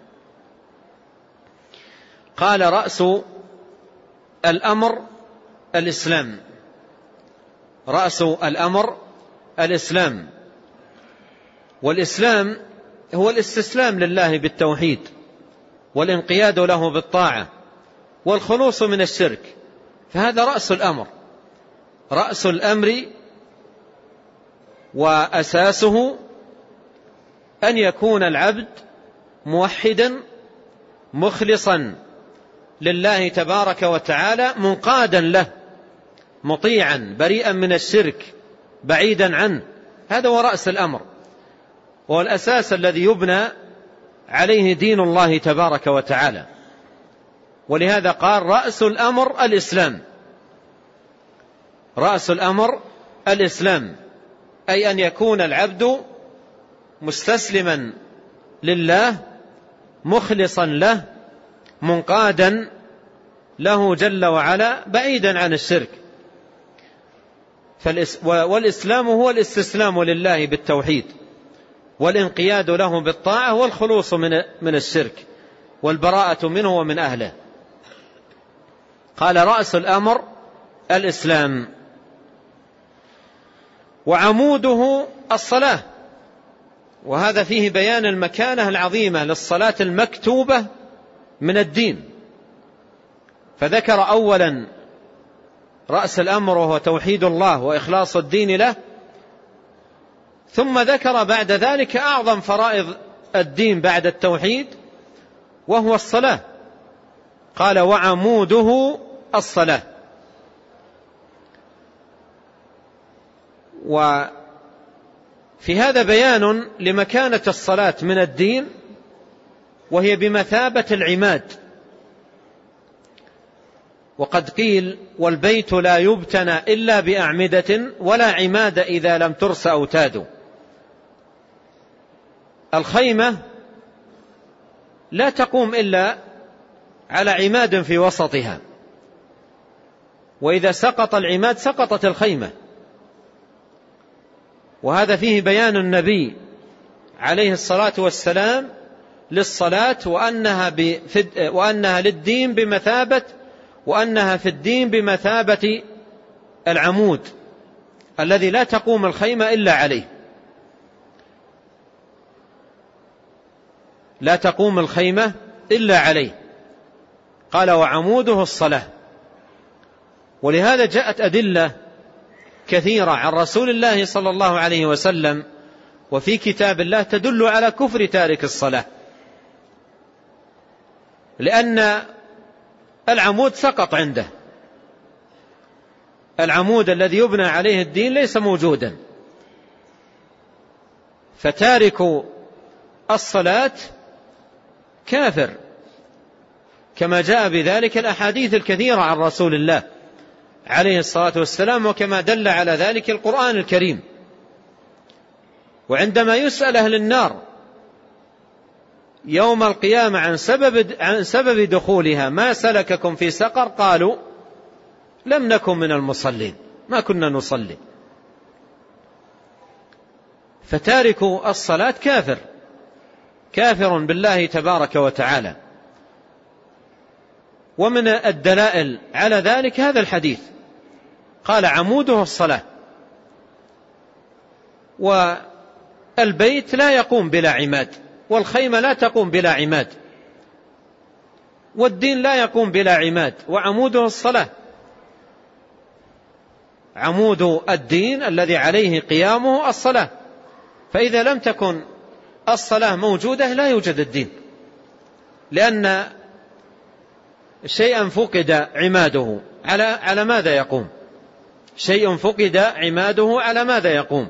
قال: رأس الأمر الإسلام. رأس الأمر الإسلام، والإسلام هو الاستسلام لله بالتوحيد والانقياد له بالطاعة والخلوص من الشرك، فهذا رأس الأمر. رأس الأمر وأساسه أن يكون العبد موحدا مخلصا لله تبارك وتعالى، منقادا له، مطيعا، بريئا من الشرك، بعيدا عنه. هذا هو رأس الأمر، وهو الأساس الذي يبنى عليه دين الله تبارك وتعالى. ولهذا قال: رأس الأمر الإسلام. رأس الأمر الإسلام أي أن يكون العبد مستسلما لله، مخلصا له، منقادا له جل وعلا، بعيدا عن الشرك. والإسلام هو الاستسلام لله بالتوحيد والانقياد له بالطاعة والخلوص من الشرك والبراءة منه ومن أهله. قال: رأس الأمر الإسلام. وعموده الصلاة، وهذا فيه بيان المكانة العظيمة للصلاة المكتوبة من الدين. فذكر أولا رأس الأمر وهو توحيد الله وإخلاص الدين له، ثم ذكر بعد ذلك أعظم فرائض الدين بعد التوحيد وهو الصلاة، قال وعموده الصلاة. وفي هذا بيان لمكانة الصلاة من الدين، وهي بمثابة العماد. وقد قيل والبيت لا يبتنى إلا بأعمدة ولا عماد إذا لم ترس أوتاد. الخيمة لا تقوم إلا على عماد في وسطها، وإذا سقط العماد سقطت الخيمة. وهذا فيه بيان النبي عليه الصلاة والسلام للصلاة، وأنها, وأنها للدين بمثابة وأنها في الدين بمثابة العمود الذي لا تقوم الخيمة إلا عليه، لا تقوم الخيمة إلا عليه. قال وعموده الصلاة. ولهذا جاءت أدلة كثيرة عن رسول الله صلى الله عليه وسلم وفي كتاب الله تدل على كفر تارك الصلاة، لأن العمود سقط عنده، العمود الذي يبنى عليه الدين ليس موجودا، فتارك الصلاة كافر، كما جاء بذلك الأحاديث الكثيرة عن رسول الله عليه الصلاة والسلام، وكما دل على ذلك القرآن الكريم. وعندما يسأل أهل النار يوم القيامة عن سبب, عن سبب دخولها ما سلككم في سقر، قالوا لم نكن من المصلين، ما كنا نصلي. فتارك الصلاة كافر، كافر بالله تبارك وتعالى. ومن الدلائل على ذلك هذا الحديث، قال عموده الصلاة. والبيت لا يقوم بلا عماد، والخيمة لا تقوم بلا عماد، والدين لا يقوم بلا عماد، وعموده الصلاة. عمود الدين الذي عليه قيامه الصلاة، فإذا لم تكن الصلاة موجودة لا يوجد الدين، لأن شيئا فقد عماده على على ماذا يقوم؟ شيء فقد عماده على ماذا يقوم؟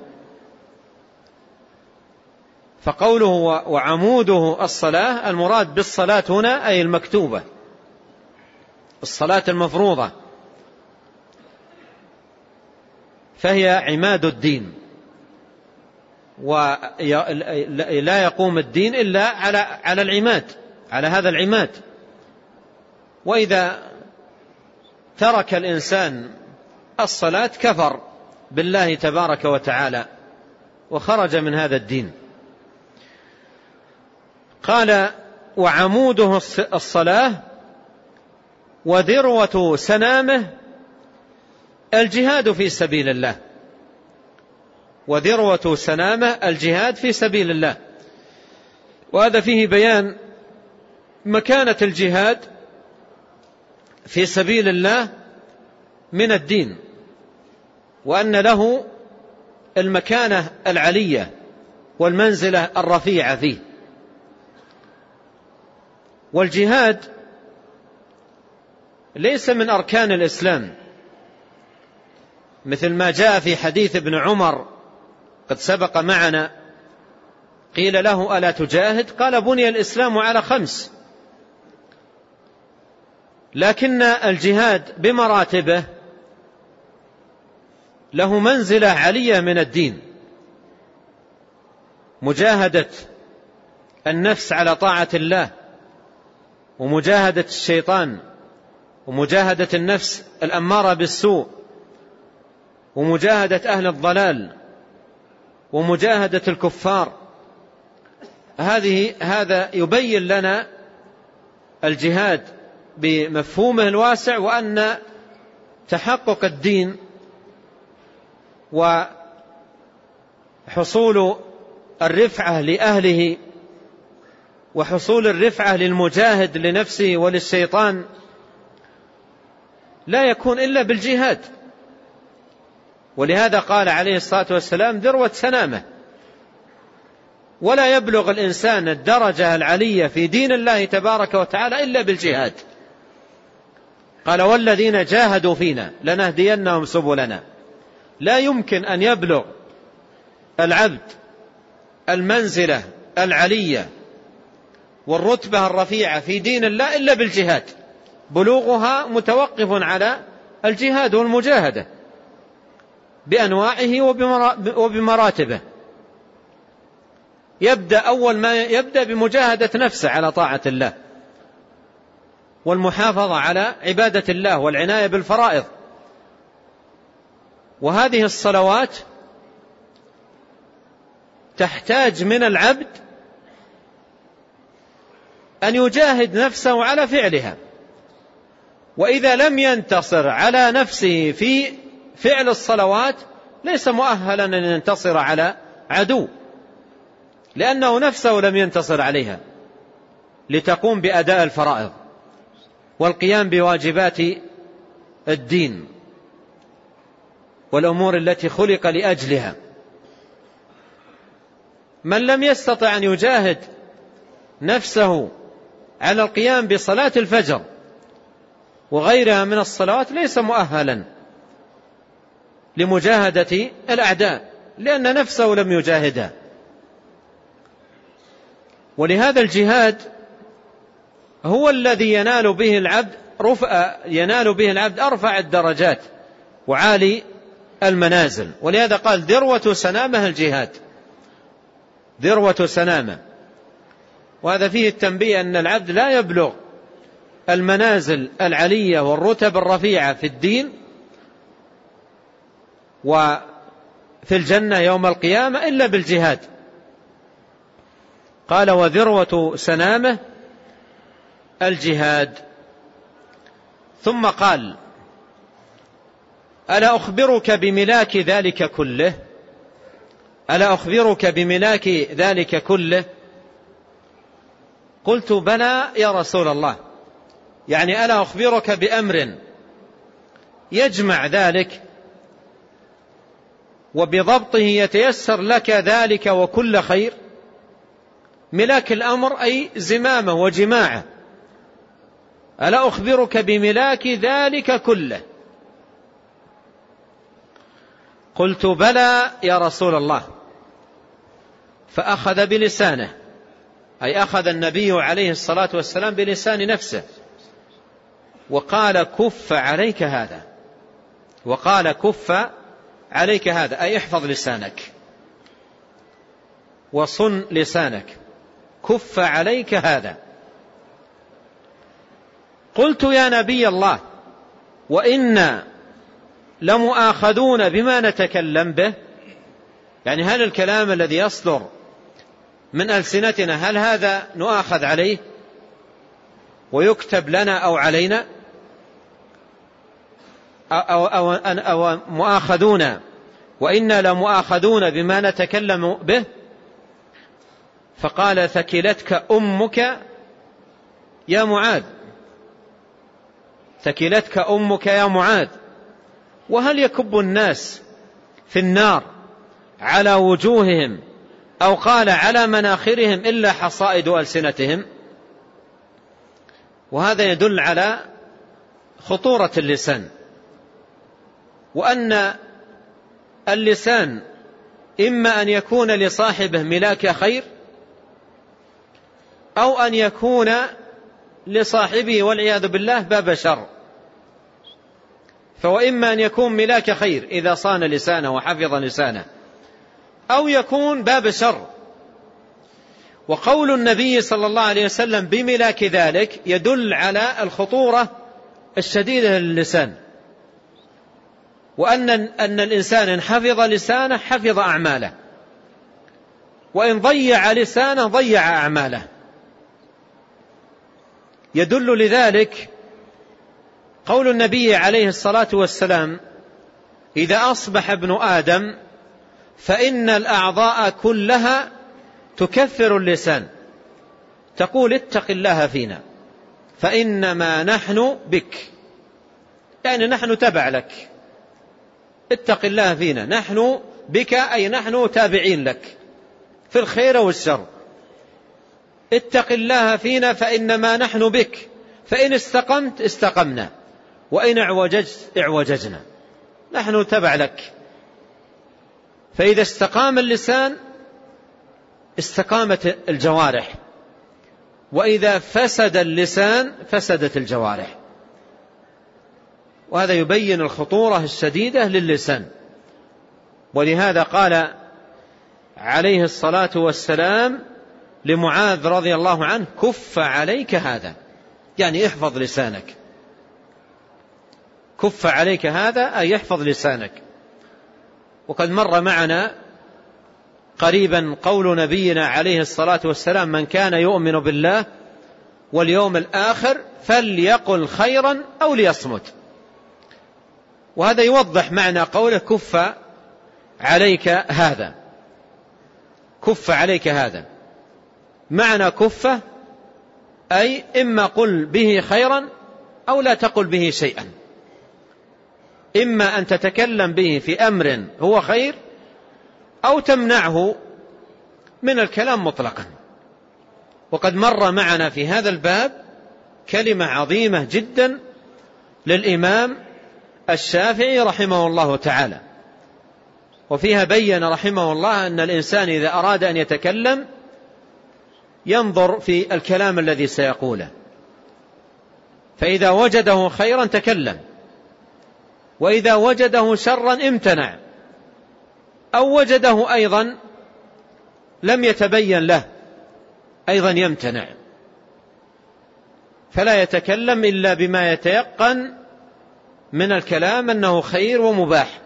فقوله وعموده الصلاة، المراد بالصلاة هنا أي المكتوبة، الصلاة المفروضة، فهي عماد الدين، ولا يقوم الدين إلا على على العماد، على هذا العماد. وإذا ترك الإنسان الصلاة كفر بالله تبارك وتعالى وخرج من هذا الدين. قال وعموده الصلاة، وذروة سنامه الجهاد في سبيل الله، وذروة سنامه الجهاد في سبيل الله. وهذا فيه بيان مكانة الجهاد في سبيل الله من الدين، وأن له المكانة العلية والمنزلة الرفيعة فيه. والجهاد ليس من أركان الإسلام، مثل ما جاء في حديث ابن عمر قد سبق معنا، قيل له ألا تجاهد؟ قال بني الإسلام على خمس. لكن الجهاد بمراتبه له منزلة علية من الدين، مجاهدة النفس على طاعة الله، ومجاهدة الشيطان، ومجاهدة النفس الأمارة بالسوء، ومجاهدة أهل الضلال، ومجاهدة الكفار. هذه هذا يبين لنا الجهاد بمفهومه الواسع، وأن تحقق الدين وحصول الرفعة لأهله وحصول الرفعة للمجاهد لنفسه وللشيطان لا يكون إلا بالجهاد. ولهذا قال عليه الصلاة والسلام ذروة سنامه. ولا يبلغ الإنسان الدرجة العلية في دين الله تبارك وتعالى إلا بالجهاد. قال والذين جاهدوا فينا لنهدينهم سبلنا. لا يمكن أن يبلغ العبد المنزلة العلية والرتبة الرفيعة في دين الله إلا بالجهاد. بلوغها متوقف على الجهاد والمجاهدة بأنواعه وبمراتبه. يبدأ أول ما يبدأ بمجاهدة نفسه على طاعة الله والمحافظة على عبادة الله والعناية بالفرائض. وهذه الصلوات تحتاج من العبد أن يجاهد نفسه على فعلها. وإذا لم ينتصر على نفسه في فعل الصلوات ليس مؤهلا أن ينتصر على عدو، لأنه نفسه لم ينتصر عليها لتقوم بأداء الفرائض والقيام بواجبات الدين والأمور التي خلق لأجلها. من لم يستطع أن يجاهد نفسه على القيام بصلاة الفجر وغيرها من الصلوات ليس مؤهلا لمجاهدة الأعداء، لأن نفسه لم يجاهدها. ولهذا الجهاد هو الذي ينال به العبد رفع ينال به العبد أرفع الدرجات وعالي المنازل. ولهذا قال ذروة سنامه الجهاد، ذروة سنامه. وهذا فيه التنبيه أن العبد لا يبلغ المنازل العلية والرتب الرفيعة في الدين وفي الجنة يوم القيامة إلا بالجهاد. قال وذروة سنامه الجهاد. ثم قال ألا أخبرك بملاك ذلك كله؟ ألا أخبرك بملاك ذلك كله؟ قلت بلى يا رسول الله. يعني ألا أخبرك بأمر يجمع ذلك وبضبطه يتيسر لك ذلك وكل خير؟ ملاك الأمر أي زمامه وجماعه. ألا أخبرك بملاك ذلك كله؟ قلت بلى يا رسول الله. فأخذ بلسانه، أي أخذ النبي عليه الصلاة والسلام بلسان نفسه وقال كف عليك هذا، وقال كف عليك هذا أي احفظ لسانك وصن لسانك، كف عليك هذا. قلت يا نبي الله وإنا لمؤاخذون بما نتكلم به؟ يعني هل الكلام الذي يصدر من ألسنتنا هل هذا نؤاخذ عليه ويكتب لنا أو علينا أو, أو, أو, أو مؤاخذون وإنا لمؤاخذون بما نتكلم به؟ فقال ثكلتك أمك يا معاذ، ثكلتك أمك يا معاذ. وهل يكب الناس في النار على وجوههم أو قال على مناخرهم إلا حصائد ألسنتهم؟ وهذا يدل على خطورة اللسان، وأن اللسان إما أن يكون لصاحبه ملاك خير أو أن يكون لصاحبه والعياذ بالله باب شر. فوإما أن يكون ملاك خير إذا صان لسانه وحفظ لسانه، أو يكون باب شر. وقول النبي صلى الله عليه وسلم بملاك ذلك يدل على الخطورة الشديدة للسان، وأن أن الإنسان إن حفظ لسانه حفظ أعماله، وإن ضيع لسانه ضيع أعماله. يدل لذلك قول النبي عليه الصلاة والسلام: إذا أصبح ابن آدم فإن الأعضاء كلها تكفر اللسان، تقول: اتق الله فينا فإنما نحن بك، يعني نحن تبع لك، اتق الله فينا، نحن بك أي نحن تابعين لك في الخير والشر، اتق الله فينا فإنما نحن بك، فإن استقمت استقمنا وإن اعوججت اعوججنا، نحن تبع لك. فإذا استقام اللسان استقامت الجوارح، وإذا فسد اللسان فسدت الجوارح. وهذا يبين الخطورة الشديدة للسان. ولهذا قال عليه الصلاة والسلام لمعاذ رضي الله عنه: كف عليك هذا، يعني احفظ لسانك، كف عليك هذا أي احفظ لسانك. وقد مر معنا قريبا قول نبينا عليه الصلاة والسلام: من كان يؤمن بالله واليوم الآخر فليقل خيرا أو ليصمت. وهذا يوضح معنى قوله: كف عليك هذا، كف عليك هذا، معنى كفة أي إما قل به خيرا أو لا تقل به شيئا، إما أن تتكلم به في أمر هو خير أو تمنعه من الكلام مطلقا. وقد مر معنا في هذا الباب كلمة عظيمة جدا للإمام الشافعي رحمه الله تعالى، وفيها بين رحمه الله أن الإنسان إذا أراد أن يتكلم ينظر في الكلام الذي سيقوله، فإذا وجده خيرا تكلم، وإذا وجده شرا امتنع، أو وجده أيضا لم يتبين له أيضا يمتنع، فلا يتكلم إلا بما يتيقن من الكلام أنه خير ومباح،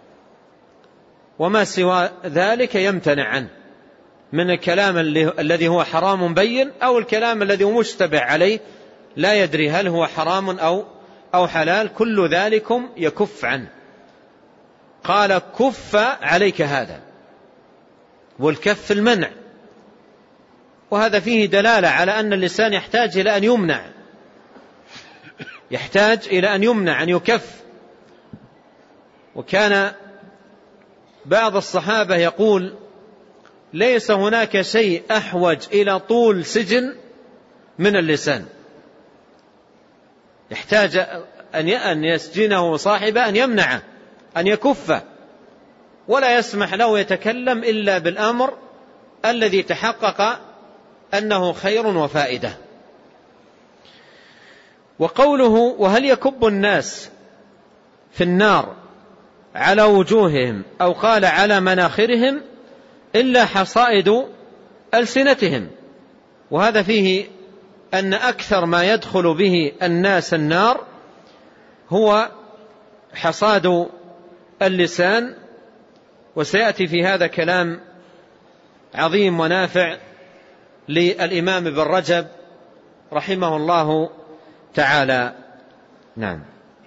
وما سوى ذلك يمتنع عنه من الكلام الذي هو حرام بين، أو الكلام الذي هو مشتبه عليه لا يدري هل هو حرام أو أو حلال، كل ذلكم يكف عنه. قال: كف عليك هذا، والكف المنع، وهذا فيه دلالة على أن اللسان يحتاج إلى أن يمنع، يحتاج إلى أن يمنع، أن يكف. وكان بعض الصحابة يقول: ليس هناك شيء أحوج إلى طول سجن من اللسان، يحتاج أن يسجنه صاحبه، أن يمنعه، أن يكفه، ولا يسمح له يتكلم إلا بالأمر الذي تحقق أنه خير وفائدة. وقوله: وهل يكب الناس في النار على وجوههم، أو قال على مناخرهم، إلا حصائد ألسنتهم. وهذا فيه أن أكثر ما يدخل به الناس النار هو حصاد اللسان. وسيأتي في هذا كلام عظيم ونافع للإمام ابن رجب رحمه الله تعالى. نعم.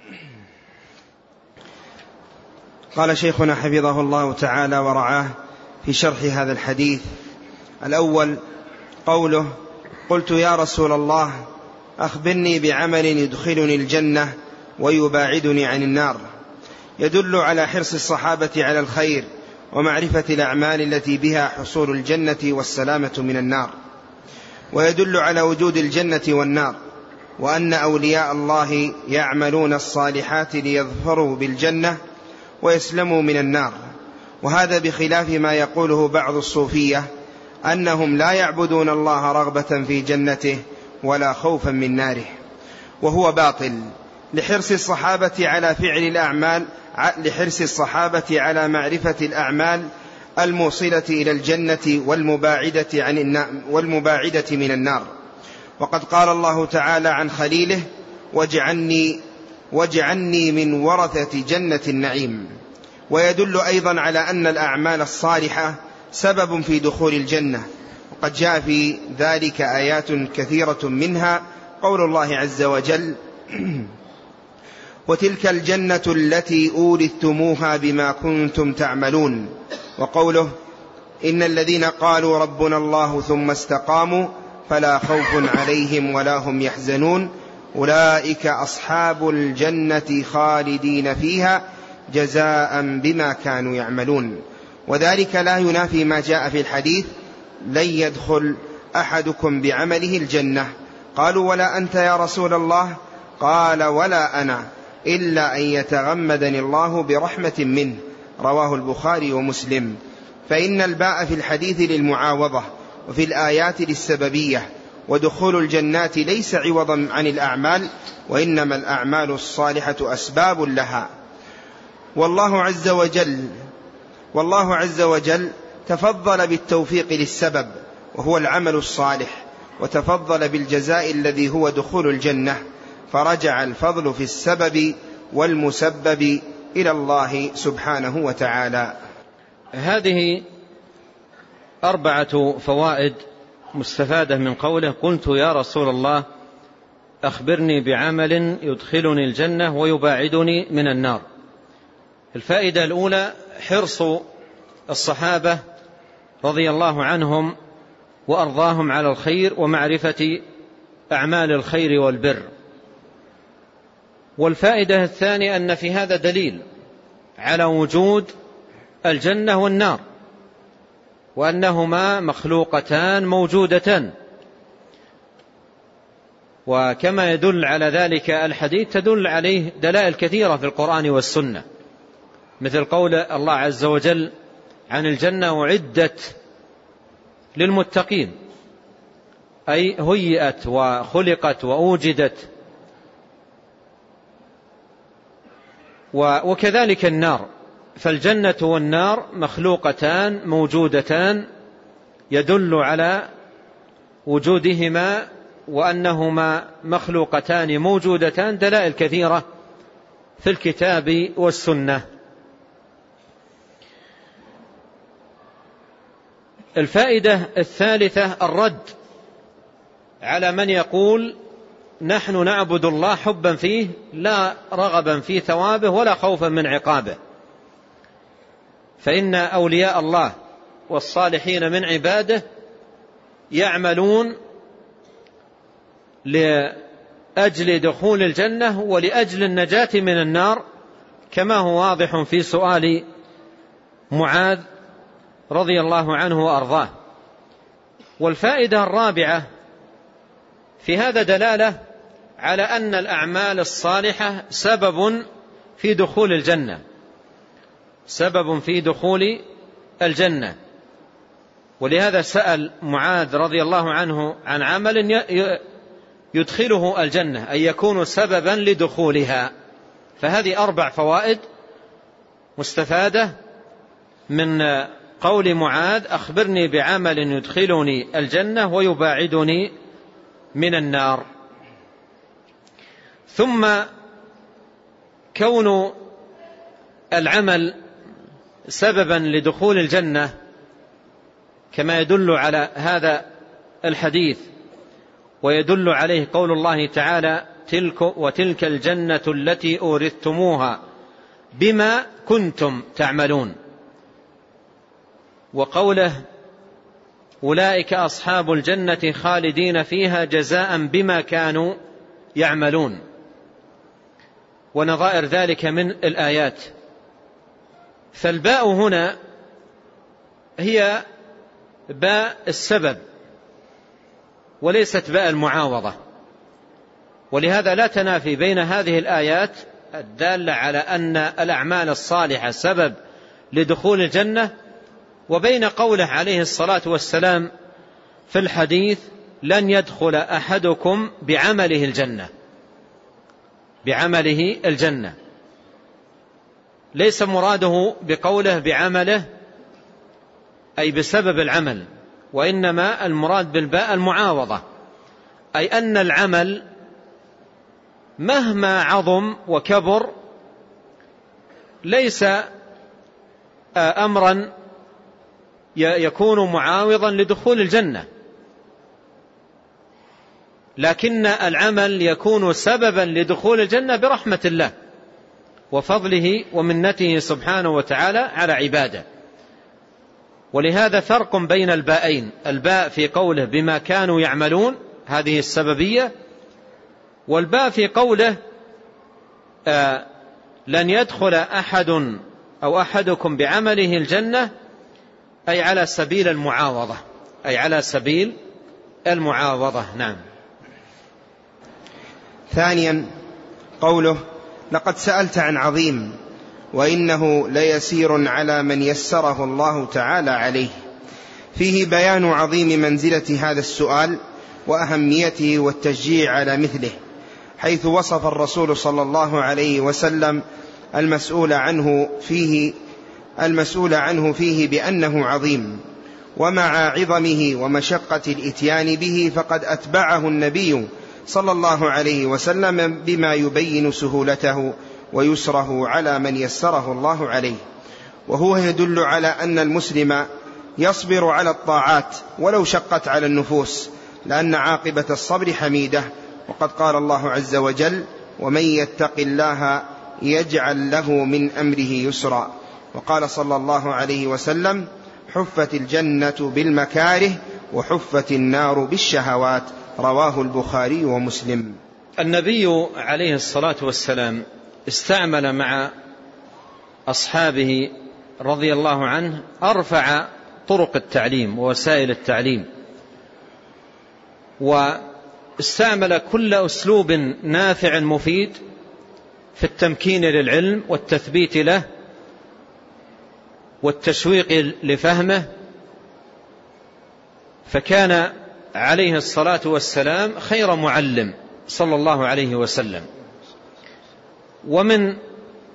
قال شيخنا حفظه الله تعالى ورعاه في شرح هذا الحديث: الأول قوله: قلت يا رسول الله أخبرني بعمل يدخلني الجنة ويباعدني عن النار، يدل على حرص الصحابة على الخير ومعرفة الأعمال التي بها حصول الجنة والسلامة من النار، ويدل على وجود الجنة والنار، وأن أولياء الله يعملون الصالحات ليظفروا بالجنة ويسلموا من النار. وهذا بخلاف ما يقوله بعض الصوفية أنهم لا يعبدون الله رغبة في جنته ولا خوفا من ناره، وهو باطل، لحرص الصحابة على فعل الأعمال لحرص الصحابة على معرفة الأعمال الموصلة إلى الجنة والمباعدة عن النار والمباعدة من النار. وقد قال الله تعالى عن خليله: واجعلني, واجعلني من ورثة جنة النعيم. ويدل أيضا على أن الأعمال الصالحة سبب في دخول الجنة، وقد جاء في ذلك آيات كثيرة، منها قول الله عز وجل: وتلك الجنة التي أورثتموها بما كنتم تعملون. وقوله إن الذين قالوا ربنا الله ثم استقاموا فلا خوف عليهم ولا هم يحزنون أولئك أصحاب الجنة خالدين فيها جزاء بما كانوا يعملون. وذلك لا ينافي ما جاء في الحديث لن يدخل أحدكم بعمله الجنة. قالوا ولا أنت يا رسول الله؟ قال ولا أنا إلا أن يتغمدني الله برحمة منه. رواه البخاري ومسلم. فإن الباء في الحديث للمعاوضة وفي الآيات للسببية، ودخول الجنات ليس عوضا عن الأعمال، وإنما الأعمال الصالحة أسباب لها. والله عز وجل والله عز وجل تفضل بالتوفيق للسبب وهو العمل الصالح، وتفضل بالجزاء الذي هو دخول الجنة، فرجع الفضل في السبب والمسبب إلى الله سبحانه وتعالى. هذه أربعة فوائد مستفادة من قوله قلت يا رسول الله أخبرني بعمل يدخلني الجنة ويباعدني من النار. الفائدة الأولى حرص الصحابة رضي الله عنهم وأرضاهم على الخير ومعرفة أعمال الخير والبر. والفائدة الثانية أن في هذا دليل على وجود الجنة والنار، وأنهما مخلوقتان موجودتان، وكما يدل على ذلك الحديث تدل عليه دلائل كثيرة في القرآن والسنة، مثل قول الله عز وجل عن الجنة أعدت للمتقين، أي هيئت وخلقت وأوجدت. وكذلك النار، فالجنة والنار مخلوقتان موجودتان، يدل على وجودهما وأنهما مخلوقتان موجودتان دلائل كثيرة في الكتاب والسنة. الفائدة الثالثة الرد على من يقول نحن نعبد الله حبا فيه لا رغبا في ثوابه ولا خوفا من عقابه، فإن أولياء الله والصالحين من عباده يعملون لأجل دخول الجنة ولأجل النجاة من النار، كما هو واضح في سؤال معاذ رضي الله عنه وأرضاه. والفائدة الرابعة في هذا دلالة على أن الأعمال الصالحة سبب في دخول الجنة، سبب في دخول الجنة. ولهذا سأل معاذ رضي الله عنه عن عمل يدخله الجنة، أي يكون سببا لدخولها. فهذه أربع فوائد مستفادة من قول معاذ أخبرني بعمل يدخلني الجنة ويباعدني من النار. ثم كون العمل سببا لدخول الجنة كما يدل على هذا الحديث، ويدل عليه قول الله تعالى تلك وتلك الجنة التي أورثتموها بما كنتم تعملون، وقوله أولئك أصحاب الجنة خالدين فيها جزاء بما كانوا يعملون، ونظائر ذلك من الآيات. فالباء هنا هي باء السبب وليست باء المعاوضة، ولهذا لا تنافي بين هذه الآيات الدالة على أن الأعمال الصالحة سبب لدخول الجنة وبين قوله عليه الصلاة والسلام في الحديث لن يدخل أحدكم بعمله الجنة، بعمله الجنة. ليس مراده بقوله بعمله أي بسبب العمل، وإنما المراد بالباء المعاوضة، أي أن العمل مهما عظم وكبر ليس أمرا يكون معاوضا لدخول الجنة، لكن العمل يكون سببا لدخول الجنة برحمة الله وفضله ومنته سبحانه وتعالى على عباده. ولهذا فرق بين الباءين، الباء في قوله بما كانوا يعملون هذه السببية، والباء في قوله آه لن يدخل أحد أو أحدكم بعمله الجنة، أي على سبيل المعاوضة، أي على سبيل المعاوضة. نعم. ثانيا قوله لقد سألت عن عظيم وإنه ليسير على من يسره الله تعالى عليه، فيه بيان عظيم منزلة هذا السؤال وأهميته والتشجيع على مثله، حيث وصف الرسول صلى الله عليه وسلم المسؤول عنه فيه المسؤول عنه فيه بأنه عظيم، ومع عظمه ومشقة الإتيان به فقد أتبعه النبي صلى الله عليه وسلم بما يبين سهولته ويسره على من يسره الله عليه. وهو يدل على أن المسلم يصبر على الطاعات ولو شقت على النفوس، لأن عاقبة الصبر حميدة. وقد قال الله عز وجل ومن يتق الله يجعل له من أمره يسرا. وقال صلى الله عليه وسلم حفت الجنة بالمكاره وحفت النار بالشهوات، رواه البخاري ومسلم. النبي عليه الصلاة والسلام استعمل مع أصحابه رضي الله عنه أرفع طرق التعليم ووسائل التعليم، واستعمل كل أسلوب نافع مفيد في التمكين للعلم والتثبيت له والتشويق لفهمه. فكان عليه الصلاة والسلام خير معلم صلى الله عليه وسلم. ومن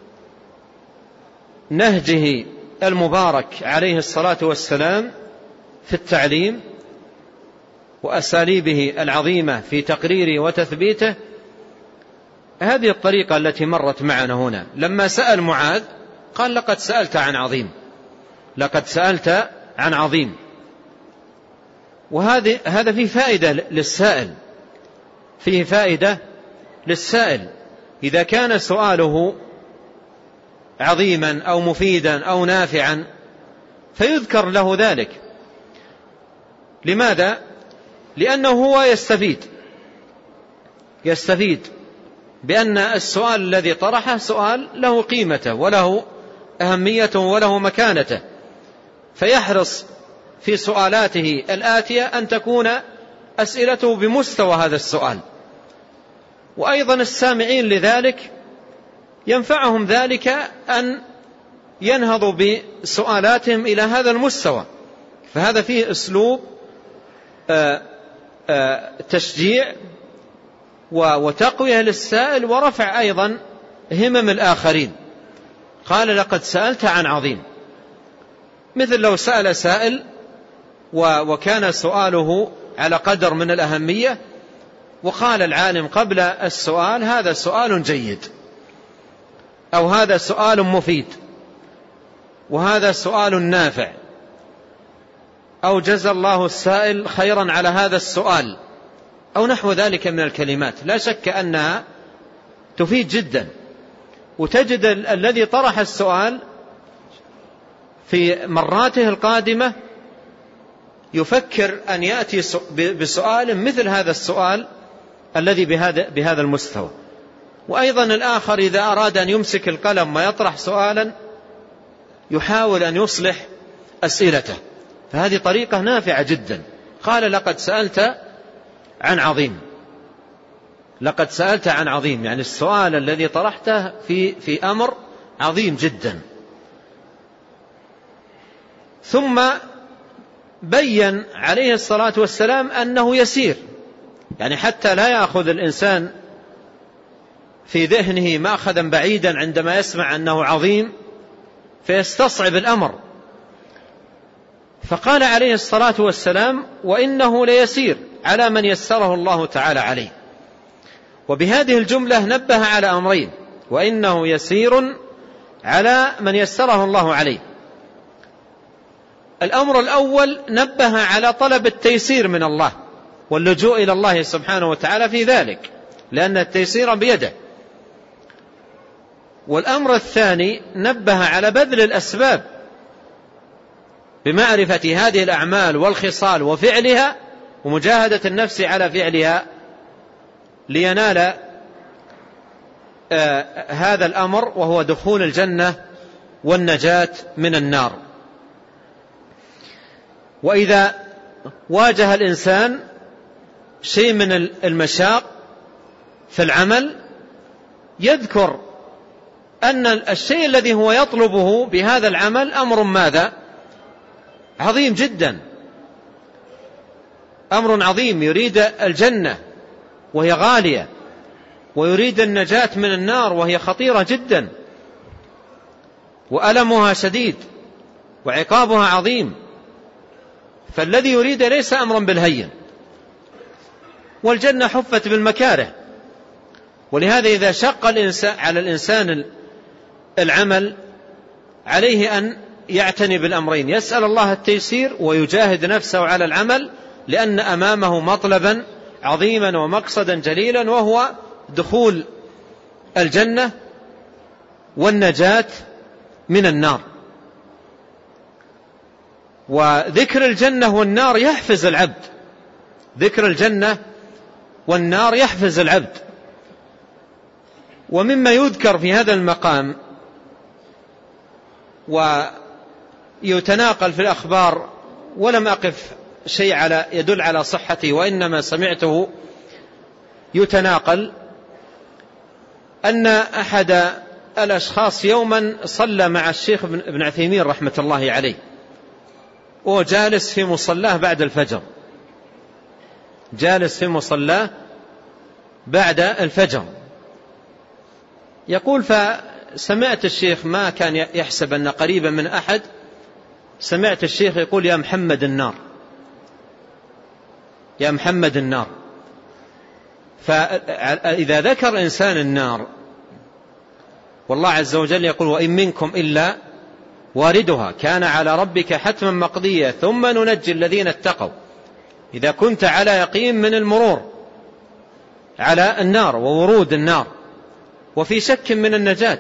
نهجه المبارك عليه الصلاة والسلام في التعليم وأساليبه العظيمة في تقريره وتثبيته هذه الطريقة التي مرت معنا هنا. لما سأل معاذ قال لقد سألت عن عظيم، لقد سألت عن عظيم. وهذا هذا فيه فائدة للسائل، فيه فائدة للسائل إذا كان سؤاله عظيما أو مفيدا أو نافعا فيذكر له ذلك. لماذا؟ لأنه هو يستفيد يستفيد بأن السؤال الذي طرحه سؤال له قيمته وله أهميته وله مكانته، فيحرص في سؤالاته الآتية أن تكون أسئلته بمستوى هذا السؤال. وأيضا السامعين لذلك ينفعهم ذلك أن ينهضوا بسؤالاتهم إلى هذا المستوى. فهذا فيه أسلوب تشجيع وتقوية للسائل ورفع أيضا همم الآخرين. قال لقد سألت عن عظيم، مثل لو سأل سائل وكان سؤاله على قدر من الأهمية وقال العالم قبل السؤال هذا سؤال جيد أو هذا سؤال مفيد وهذا سؤال نافع أو جزى الله السائل خيرا على هذا السؤال أو نحو ذلك من الكلمات، لا شك أنها تفيد جدا. وتجد الذي طرح السؤال في مراته القادمة يفكر أن يأتي بسؤال مثل هذا السؤال الذي بهذا بهذا المستوى. وأيضا الآخر إذا أراد أن يمسك القلم ويطرح سؤالا يحاول أن يصلح أسئلته، فهذه طريقة نافعة جدا. قال لقد سألت عن عظيم، لقد سألت عن عظيم، يعني السؤال الذي طرحته في في أمر عظيم جدا. ثم بين عليه الصلاة والسلام أنه يسير، يعني حتى لا يأخذ الإنسان في ذهنه مأخذا بعيدا عندما يسمع أنه عظيم فيستصعب الأمر. فقال عليه الصلاة والسلام وإنه ليسير على من يسره الله تعالى عليه. وبهذه الجملة نبه على أمرين: وإنه يسير على من يسره الله عليه. الأمر الأول نبه على طلب التيسير من الله واللجوء إلى الله سبحانه وتعالى في ذلك، لأن التيسير بيده. والأمر الثاني نبه على بذل الأسباب بمعرفة هذه الأعمال والخصال وفعلها ومجاهدة النفس على فعلها لينال آه هذا الأمر، وهو دخول الجنة والنجاة من النار. وإذا واجه الإنسان شيء من المشاق في العمل يذكر أن الشيء الذي هو يطلبه بهذا العمل أمر ماذا؟ عظيم جدا، أمر عظيم، يريد الجنة وهي غالية، ويريد النجاة من النار وهي خطيرة جدا، وألمها شديد وعقابها عظيم. فالذي يريد ليس أمرا بالهين، والجنة حفت بالمكاره. ولهذا إذا شق الإنسان على الإنسان العمل عليه أن يعتني بالأمرين، يسأل الله التيسير ويجاهد نفسه على العمل، لأن أمامه مطلبا عظيما ومقصدا جليلا، وهو دخول الجنة والنجاة من النار. وذكر الجنة والنار يحفز العبد، ذكر الجنة والنار يحفز العبد. ومما يذكر في هذا المقام ويتناقل في الأخبار، ولم أقف شيء على يدل على صحته وإنما سمعته يتناقل، أن أحد الأشخاص يوما صلى مع الشيخ ابن عثيمين رحمة الله عليه، وهو جالس في مصلاه بعد الفجر، جالس في مصلاه بعد الفجر. يقول فسمعت الشيخ، ما كان يحسب أن قريبا من أحد، سمعت الشيخ يقول يا محمد النار، يا محمد النار. فإذا ذكر إنسان النار، والله عز وجل يقول وإن منكم إلا واردها كان على ربك حتما مقضيا ثم ننجي الذين اتقوا. إذا كنت على يقين من المرور على النار وورود النار وفي شك من النجاة،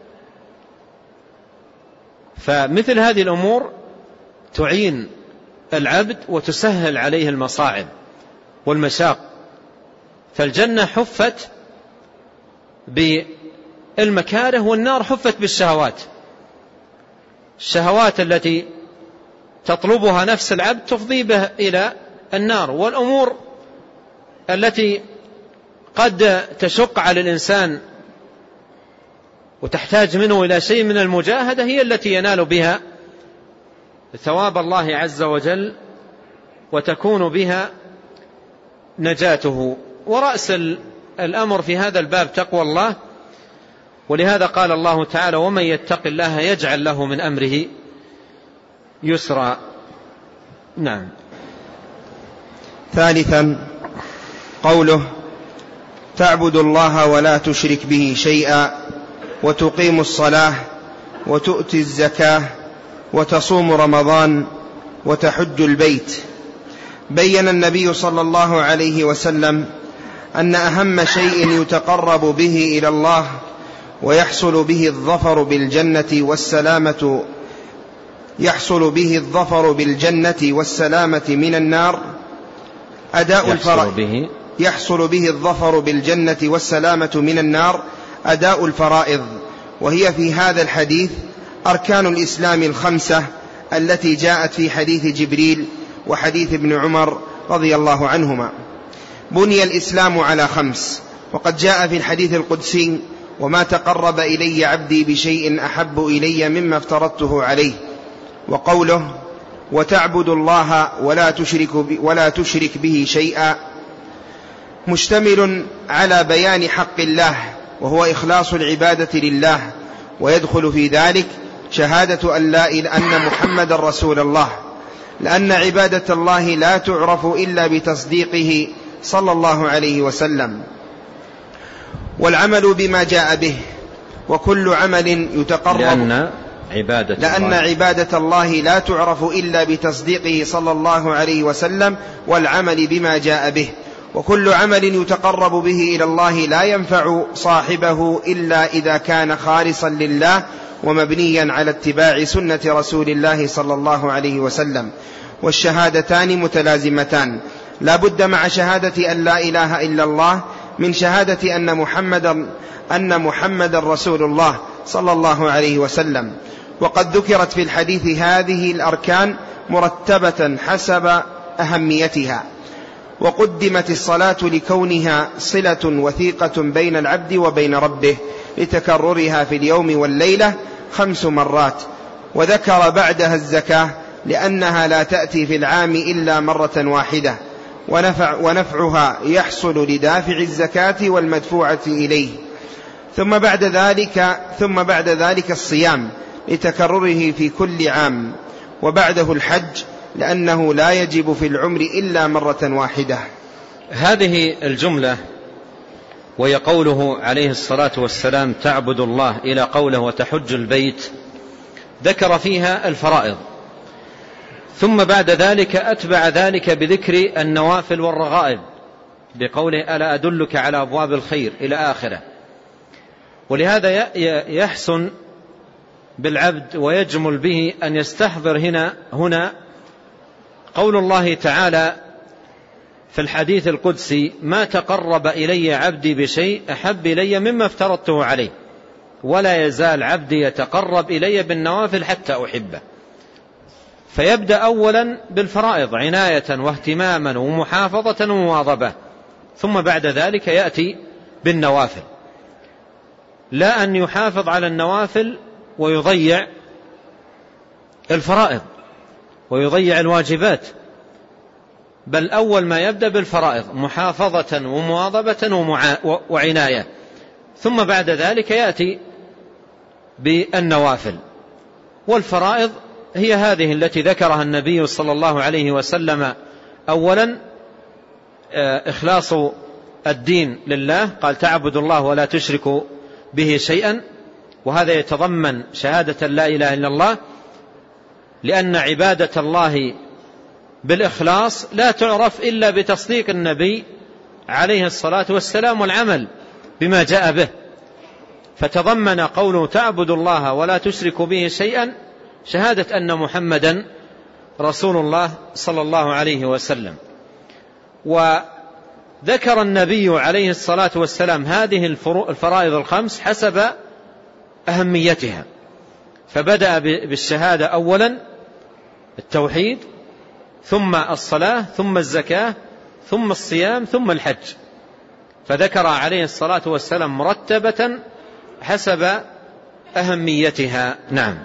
فمثل هذه الأمور تعين العبد وتسهل عليه المصاعب والمشاق. فالجنة حفت بالمكاره، والنار حفت بالشهوات. الشهوات التي تطلبها نفس العبد تفضي به إلى النار، والأمور التي قد تشق على الإنسان وتحتاج منه إلى شيء من المجاهدة هي التي ينال بها ثواب الله عز وجل وتكون بها نجاته. ورأس الأمر في هذا الباب تقوى الله، ولهذا قال الله تعالى ومن يتق الله يجعل له من أمره يسرا. نعم. ثالثا قوله تعبد الله ولا تشرك به شيئا وتقيم الصلاة وتؤتي الزكاة وتصوم رمضان وتحج البيت. بين النبي صلى الله عليه وسلم أن أهم شيء يتقرب به إلى الله ويحصل به الظفر بالجنة والسلامة يحصل به الظفر بالجنة والسلامة من النار أداء الفرائض يحصل به الظفر بالجنة والسلامة من النار أداء الفرائض، وهي في هذا الحديث أركان الإسلام الخمسة التي جاءت في حديث جبريل وحديث ابن عمر رضي الله عنهما. بني الإسلام على خمس، وقد جاء في الحديث القدسي وما تقرب إلي عبدي بشيء أحب إلي مما افترضته عليه. وقوله وتعبد الله ولا تشرك, ولا تشرك به شيئا مشتمل على بيان حق الله وهو إخلاص العبادة لله، ويدخل في ذلك شهادة أن لا إله أن محمد رسول الله، لأن عبادة الله لا تعرف إلا بتصديقه صلى الله عليه وسلم، والعمل بما جاء به، وكل عمل يتقرب لأن عبادة, لأن الله. عبادة الله لا تعرف إلا بتصديقه صلى الله عليه وسلم والعمل بما جاء به، وكل عمل يتقرب به إلى الله لا ينفع صاحبه إلا إذا كان خالصا لله ومبنيا على اتباع سنة رسول الله صلى الله عليه وسلم. والشهادتان متلازمتان، لا بد مع شهادة أن لا إله إلا الله من شهادة أن محمدا أن محمد رسول الله صلى الله عليه وسلم. وقد ذكرت في الحديث هذه الأركان مرتبة حسب أهميتها، وقدمت الصلاة لكونها صلة وثيقة بين العبد وبين ربه لتكررها في اليوم والليلة خمس مرات، وذكر بعدها الزكاة لأنها لا تأتي في العام إلا مرة واحدة، ونفع ونفعها يحصل لدافع الزكاة والمدفوعة إليه. ثم بعد ذلك ثم بعد ذلك الصيام لتكرره في كل عام، وبعده الحج لأنه لا يجب في العمر إلا مرة واحدة. هذه الجملة وهي قوله عليه الصلاة والسلام تعبد الله إلى قوله وتحج البيت ذكر فيها الفرائض، ثم بعد ذلك أتبع ذلك بذكر النوافل والرغائب بقوله ألا أدلك على أبواب الخير إلى آخره. ولهذا يحسن بالعبد ويجمل به أن يستحضر هنا هنا قول الله تعالى في الحديث القدسي ما تقرب إلي عبدي بشيء أحب إلي مما افترضته عليه ولا يزال عبدي يتقرب إلي بالنوافل حتى أحبه. فيبدأ أولا بالفرائض عناية واهتماما ومحافظة ومواظبة، ثم بعد ذلك يأتي بالنوافل، لا أن يحافظ على النوافل ويضيع الفرائض ويضيع الواجبات، بل أول ما يبدأ بالفرائض محافظة ومواظبة وعناية، ثم بعد ذلك يأتي بالنوافل. والفرائض هي هذه التي ذكرها النبي صلى الله عليه وسلم أولا إخلاص الدين لله، قال تعبد الله ولا تشركوا به شيئا، وهذا يتضمن شهادة لا إله إلا الله، لأن عبادة الله بالإخلاص لا تعرف إلا بتصديق النبي عليه الصلاة والسلام والعمل بما جاء به. فتضمن قوله تعبد الله ولا تشرك به شيئا شهادة أن محمدا رسول الله صلى الله عليه وسلم. وذكر النبي عليه الصلاة والسلام هذه الفرائض الخمس حسب أهميتها، فبدأ بالشهادة أولا التوحيد، ثم الصلاة، ثم الزكاة، ثم الصيام، ثم الحج، فذكر عليه الصلاة والسلام مرتبة حسب أهميتها. نعم.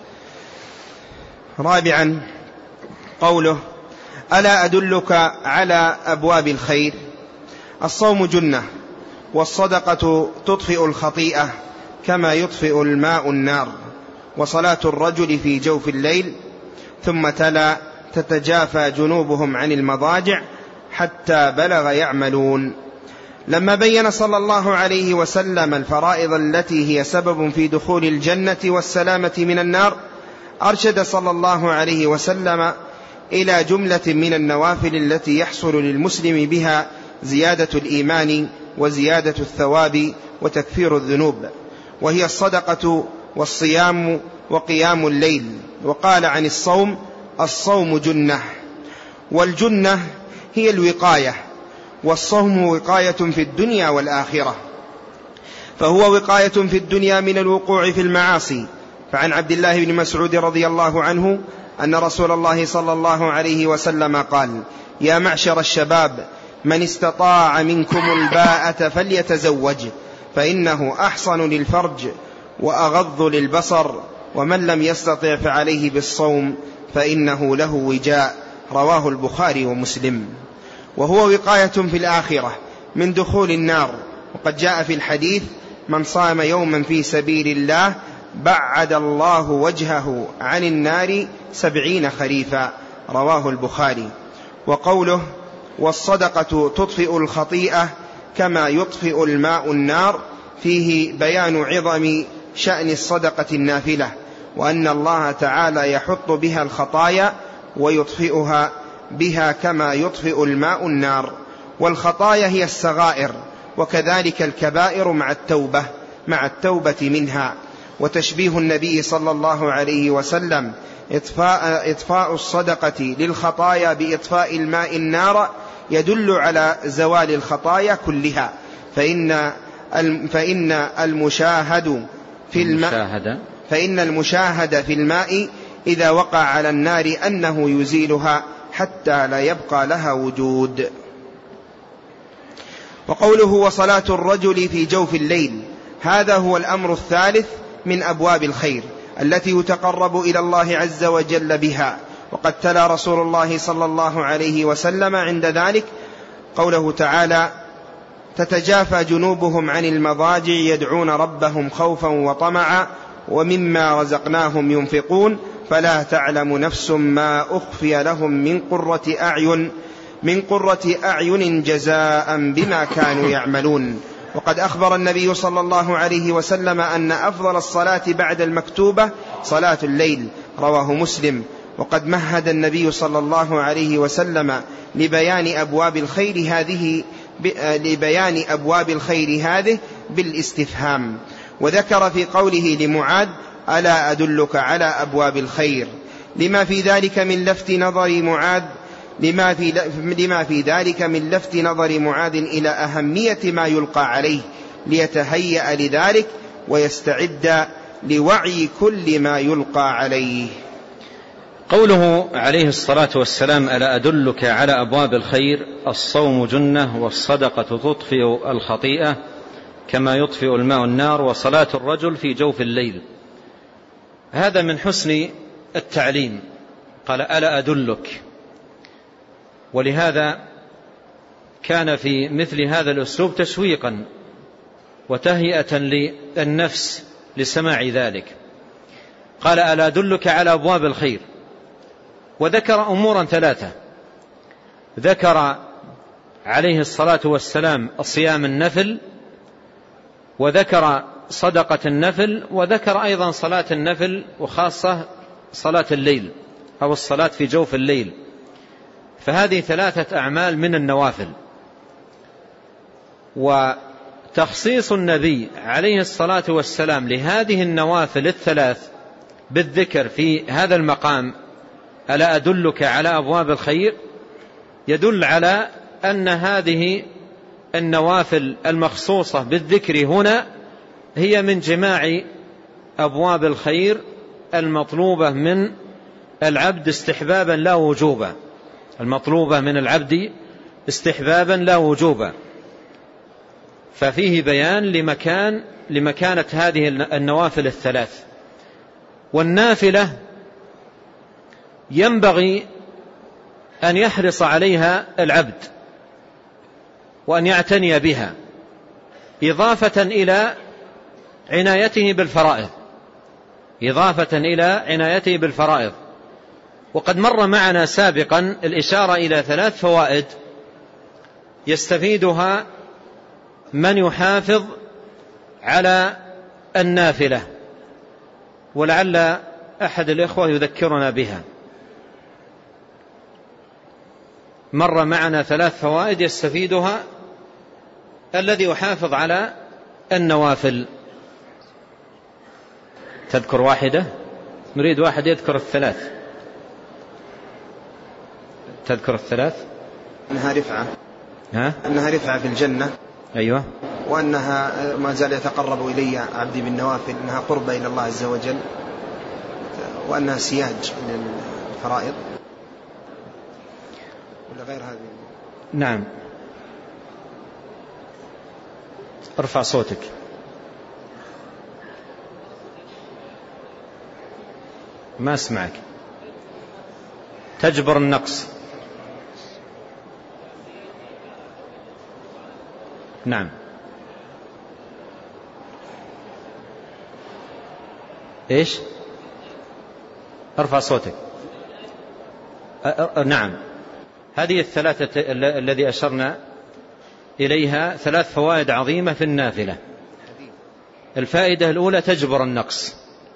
رابعا قوله ألا أدلك على أبواب الخير. الصوم جنة، والصدقة تطفئ الخطيئة كما يطفئ الماء النار، وصلاة الرجل في جوف الليل. ثم تلا تتجافى جنوبهم عن المضاجع حتى بلغ يعملون. لما بين صلى الله عليه وسلم الفرائض التي هي سبب في دخول الجنة والسلامة من النار، أرشد صلى الله عليه وسلم إلى جملة من النوافل التي يحصل للمسلم بها زيادة الإيمان وزيادة الثواب وتكفير الذنوب، وهي الصدقة والصيام وقيام الليل. وقال عن الصوم الصوم جنة، والجنة هي الوقاية، والصوم وقاية في الدنيا والآخرة، فهو وقاية في الدنيا من الوقوع في المعاصي. فعن عبد الله بن مسعود رضي الله عنه أن رسول الله صلى الله عليه وسلم قال يا معشر الشباب من استطاع منكم الباءة فليتزوج فإنه أحصن للفرج وأغض للبصر، ومن لم يستطع فعليه بالصوم فإنه له وجاء. رواه البخاري ومسلم. وهو وقاية في الآخرة من دخول النار، وقد جاء في الحديث من صام يوما في سبيل الله بعد الله وجهه عن النار سبعين خريفا. رواه البخاري. وقوله والصدقة تطفئ الخطيئة كما يطفئ الماء النار فيه بيان عظم شأن الصدقة النافلة، وأن الله تعالى يحط بها الخطايا ويطفئها بها كما يطفئ الماء النار. والخطايا هي الصغائر، وكذلك الكبائر مع التوبة مع التوبة منها. وتشبيه النبي صلى الله عليه وسلم إطفاء, إطفاء الصدقة للخطايا بإطفاء الماء النار يدل على زوال الخطايا كلها، فإن فإن المشاهد في الماء فإن المشاهد في الماء إذا وقع على النار أنه يزيلها حتى لا يبقى لها وجود. وقوله وصلاة الرجل في جوف الليل، هذا هو الأمر الثالث من أبواب الخير التي يتقرب إلى الله عز وجل بها. وقد تلا رسول الله صلى الله عليه وسلم عند ذلك قوله تعالى: تتجافى جنوبهم عن المضاجع يدعون ربهم خوفا وطمعا ومما رزقناهم ينفقون فلا تعلم نفس ما أخفي لهم من قرة أعين من قرة أعين جزاء بما كانوا يعملون. وقد أخبر النبي صلى الله عليه وسلم أن أفضل الصلاة بعد المكتوبة صلاة الليل، رواه مسلم. وقد مهد النبي صلى الله عليه وسلم لبيان أبواب الخير هذه لبيان أبواب الخير هذه بالاستفهام، وذكر في قوله لمعاذ: ألا أدلك على أبواب الخير، لما في ذلك من لفت نظر معاذ لما في, لما في ذلك من لفت نظر معاذ إلى أهمية ما يلقى عليه ليتهيأ لذلك ويستعد لوعي كل ما يلقى عليه. قوله عليه الصلاة والسلام: ألا أدلك على أبواب الخير، الصوم جنة، والصدقة تطفئ الخطيئة كما يطفئ الماء النار، وصلاة الرجل في جوف الليل. هذا من حسن التعليم، قال: ألا أدلك. ولهذا كان في مثل هذا الأسلوب تشويقا وتهيئة للنفس لسماع ذلك. قال: ألا أدلك على أبواب الخير، وذكر أمورا ثلاثة. ذكر عليه الصلاة والسلام الصيام النفل، وذكر صدقة النفل، وذكر أيضا صلاة النفل، وخاصة صلاة الليل أو الصلاة في جوف الليل. فهذه ثلاثة أعمال من النوافل. وتخصيص النبي عليه الصلاة والسلام لهذه النوافل الثلاث بالذكر في هذا المقام: ألا أدلك على أبواب الخير، يدل على أن هذه النوافل المخصوصة بالذكر هنا هي من جماع أبواب الخير المطلوبة من العبد استحبابا لا وجوبا، المطلوبة من العبد استحبابا لا وجوبا. ففيه بيان لمكان لمكانة هذه النوافل الثلاث. والنافلة ينبغي أن يحرص عليها العبد وأن يعتني بها، إضافة إلى عنايته بالفرائض إضافة إلى عنايته بالفرائض. وقد مر معنا سابقا الإشارة إلى ثلاث فوائد يستفيدها من يحافظ على النافلة، ولعل أحد الإخوة يذكرنا بها. مر معنا ثلاث فوائد يستفيدها الذي يحافظ على النوافل. تذكر واحدة؟ نريد واحد يذكر الثلاث. تذكر الثلاث؟ أنها رفعة ها؟ أنها رفعة في الجنة. أيوة. وأنها ما زال يتقرب إلي عبدي بالنوافل، أنها قربة إلى الله عز وجل، وأنها سياج للفرائض، ولا غير هذه؟ نعم. ارفع صوتك. ما اسمعك. تجبر النقص. نعم. ايش؟ ارفع صوتك. أ... أ... نعم. هذه الثلاثة الذي أشرنا إليها ثلاث فوائد عظيمة في النافلة. الفائدة الأولى تجبر النقص،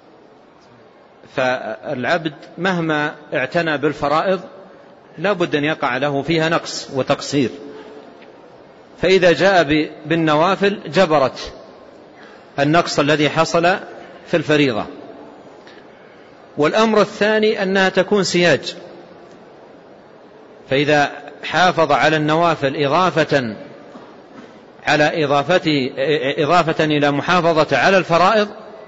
فالعبد مهما اعتنى بالفرائض لا بد أن يقع له فيها نقص وتقصير، فإذا جاء بالنوافل جبرت النقص الذي حصل في الفريضة. والأمر الثاني أنها تكون سياج، فإذا حافظ على النوافل إضافة على إضافته إضافة إلى محافظة على الفرائض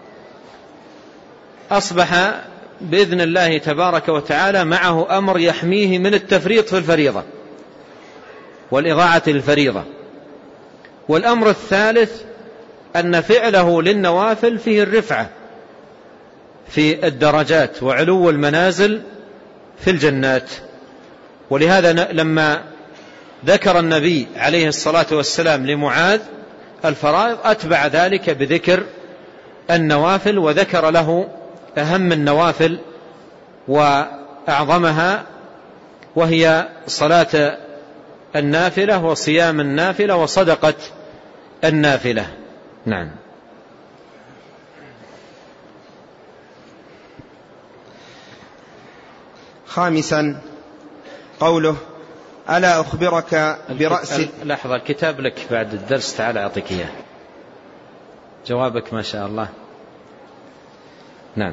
أصبح بإذن الله تبارك وتعالى معه أمر يحميه من التفريط في الفريضة والإضاعة للفريضة. والأمر الثالث أن فعله للنوافل فيه الرفعة في الدرجات وعلو المنازل في الجنات. ولهذا لما ذكر النبي عليه الصلاة والسلام لمعاذ الفرائض أتبع ذلك بذكر النوافل، وذكر له أهم النوافل وأعظمها، وهي صلاة النافلة وصيام النافلة وصدقة النافلة. نعم. خامسا قوله ألا أخبرك برأس. لحظة، الكتاب لك بعد الدرس، تعال أعطيك إياه. جوابك ما شاء الله. نعم.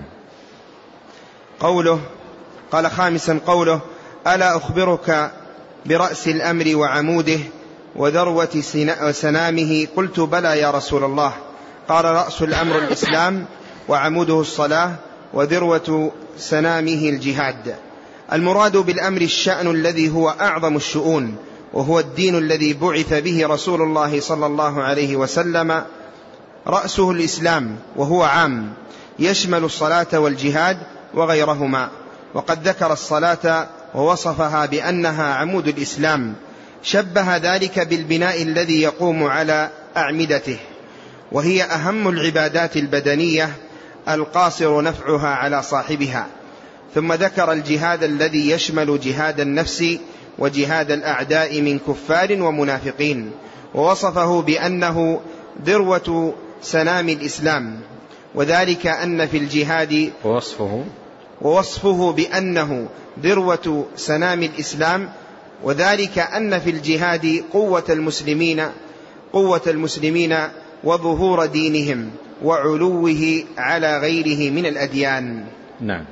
قوله قال خامسا قوله ألا أخبرك برأس الأمر وعموده وذروة سنامه؟ قلت بلى يا رسول الله. قال رأس الأمر الإسلام وعموده الصلاة وذروة سنامه الجهاد. المراد بالأمر الشأن الذي هو أعظم الشؤون، وهو الدين الذي بعث به رسول الله صلى الله عليه وسلم. رأسه الإسلام وهو عام يشمل الصلاة والجهاد وغيرهما، وقد ذكر الصلاة ووصفها بأنها عمود الإسلام، شبه ذلك بالبناء الذي يقوم على أعمدته، وهي أهم العبادات البدنية القاصر نفعها على صاحبها. ثم ذكر الجهاد الذي يشمل جهاد النفس وجهاد الأعداء من كفار ومنافقين، ووصفه بأنه ذروة سنام الإسلام، وذلك أن في الجهاد ووصفه ووصفه بأنه ذروة سنام الإسلام، وذلك أن في الجهاد قوة المسلمين قوة المسلمين وظهور دينهم وعلوه على غيره من الأديان. نعم.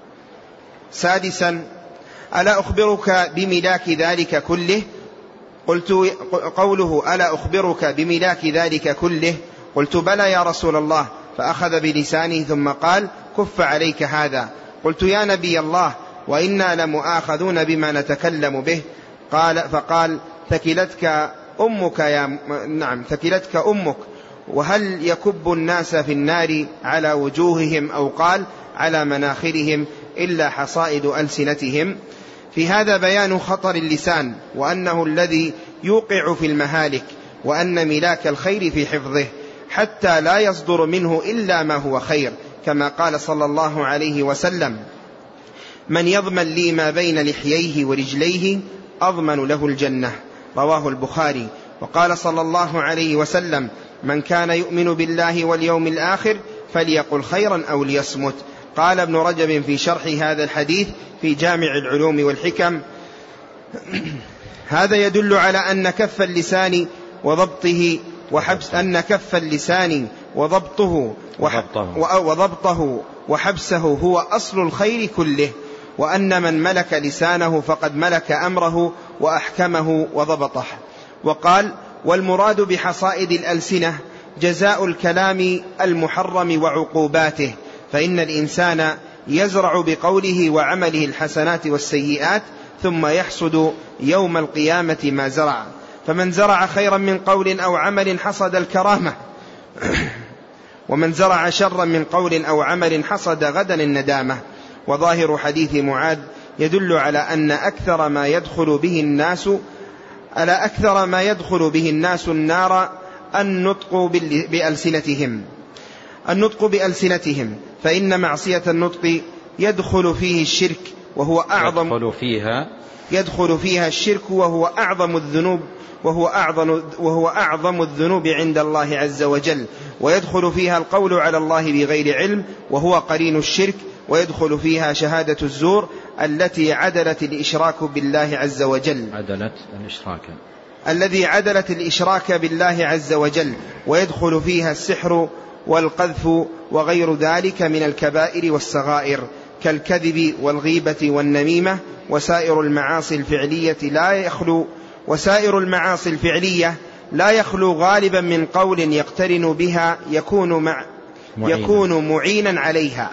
سادسا ألا أخبرك بملاك ذلك كله؟ قلت قوله ألا أخبرك بملاك ذلك كله؟ قلت بلى يا رسول الله. فأخذ بلسانه ثم قال كف عليك هذا. قلت يا نبي الله وإنا لمؤاخذون بما نتكلم به. قال فقال ثكلتك أمك يا نعم ثكلتك أمك. وهل يكب الناس في النار على وجوههم أو قال على مناخرهم إلا حصائد ألسنتهم؟ في هذا بيان خطر اللسان، وأنه الذي يوقع في المهالك، وأن ملاك الخير في حفظه حتى لا يصدر منه إلا ما هو خير، كما قال صلى الله عليه وسلم من يضمن لي ما بين لحييه ورجليه أضمن له الجنة، رواه البخاري. وقال صلى الله عليه وسلم من كان يؤمن بالله واليوم الآخر فليقل خيرا أو ليصمت. قال ابن رجب في شرح هذا الحديث في جامع العلوم والحكم هذا يدل على أن كف اللسان وضبطه وحبس أن كف اللسان وضبطه وضبطه وحبسه هو أصل الخير كله، وأن من ملك لسانه فقد ملك أمره وأحكمه وضبطه. وقال والمراد بحصائد الألسنة جزاء الكلام المحرم وعقوباته، فإن الإنسان يزرع بقوله وعمله الحسنات والسيئات ثم يحصد يوم القيامة ما زرع، فمن زرع خيرا من قول أو عمل حصد الكرامة ومن زرع شرا من قول أو عمل حصد غدا الندامة. وظاهر حديث معاذ يدل على أن أكثر ما يدخل به الناس على أكثر ما يدخل به الناس النار النطق بألسنتهم النطق بألسنتهم فإن معصية النطق يدخل فيه الشرك وهو أعظم يدخل فيها يدخل فيها الشرك وهو أعظم الذنوب وهو أعظم وهو أعظم الذنوب عند الله عز وجل، ويدخل فيها القول على الله بغير علم وهو قرين الشرك، ويدخل فيها شهادة الزور التي عدلت الإشراك بالله عز وجل عدلت الإشراك الذي عدلت الإشراك بالله عز وجل، ويدخل فيها السحر والقذف وغير ذلك من الكبائر والصغائر كالكذب والغيبة والنميمة. وسائر المعاصي الفعلية لا يخلو وسائر المعاصي الفعلية لا يخلو غالبا من قول يقترن بها يكون مع معين. يكون معينا عليها.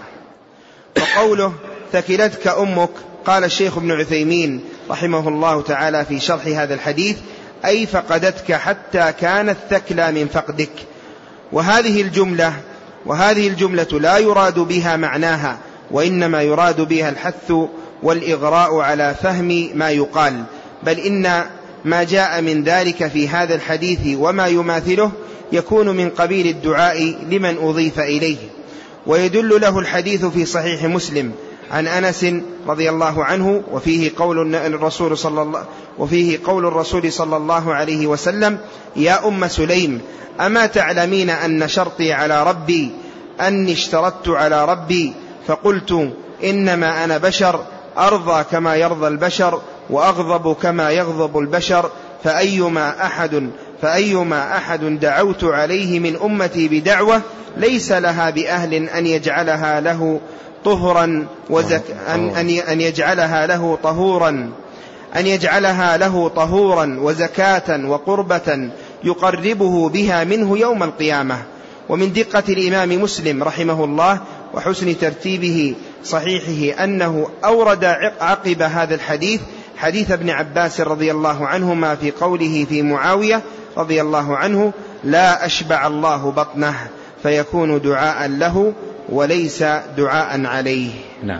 وقوله ثكلتك أمك، قال الشيخ ابن عثيمين رحمه الله تعالى في شرح هذا الحديث: أي فقدتك حتى كانت ثكلى من فقدك. وهذه الجملة وهذه الجملة لا يراد بها معناها، وإنما يراد بها الحث والإغراء على فهم ما يقال، بل إن ما جاء من ذلك في هذا الحديث وما يماثله يكون من قبيل الدعاء لمن أضيف إليه. ويدل له الحديث في صحيح مسلم عن أنس رضي الله عنه، وفيه قول الرسول صلى الله وفيه قول الرسول صلى الله عليه وسلم: يا أم سليم، أما تعلمين أن شرطي على ربي أني اشترطت على ربي فقلت إنما أنا بشر أرضى كما يرضى البشر وأغضب كما يغضب البشر، فأيما أحد فأيما أحد دعوت عليه من أمتي بدعوة ليس لها بأهل أن يجعلها له طهرا وزك أن, أن يجعلها له طهورا أن يجعلها له طهورا وزكاة وقربة يقربه بها منه يوم القيامة. ومن دقة الإمام مسلم رحمه الله وحسن ترتيبه صحيحه أنه أورد عقب هذا الحديث حديث ابن عباس رضي الله عنهما في قوله في معاوية رضي الله عنه: لا أشبع الله بطنه، فيكون دعاء له وليس دعاء عليه. نعم.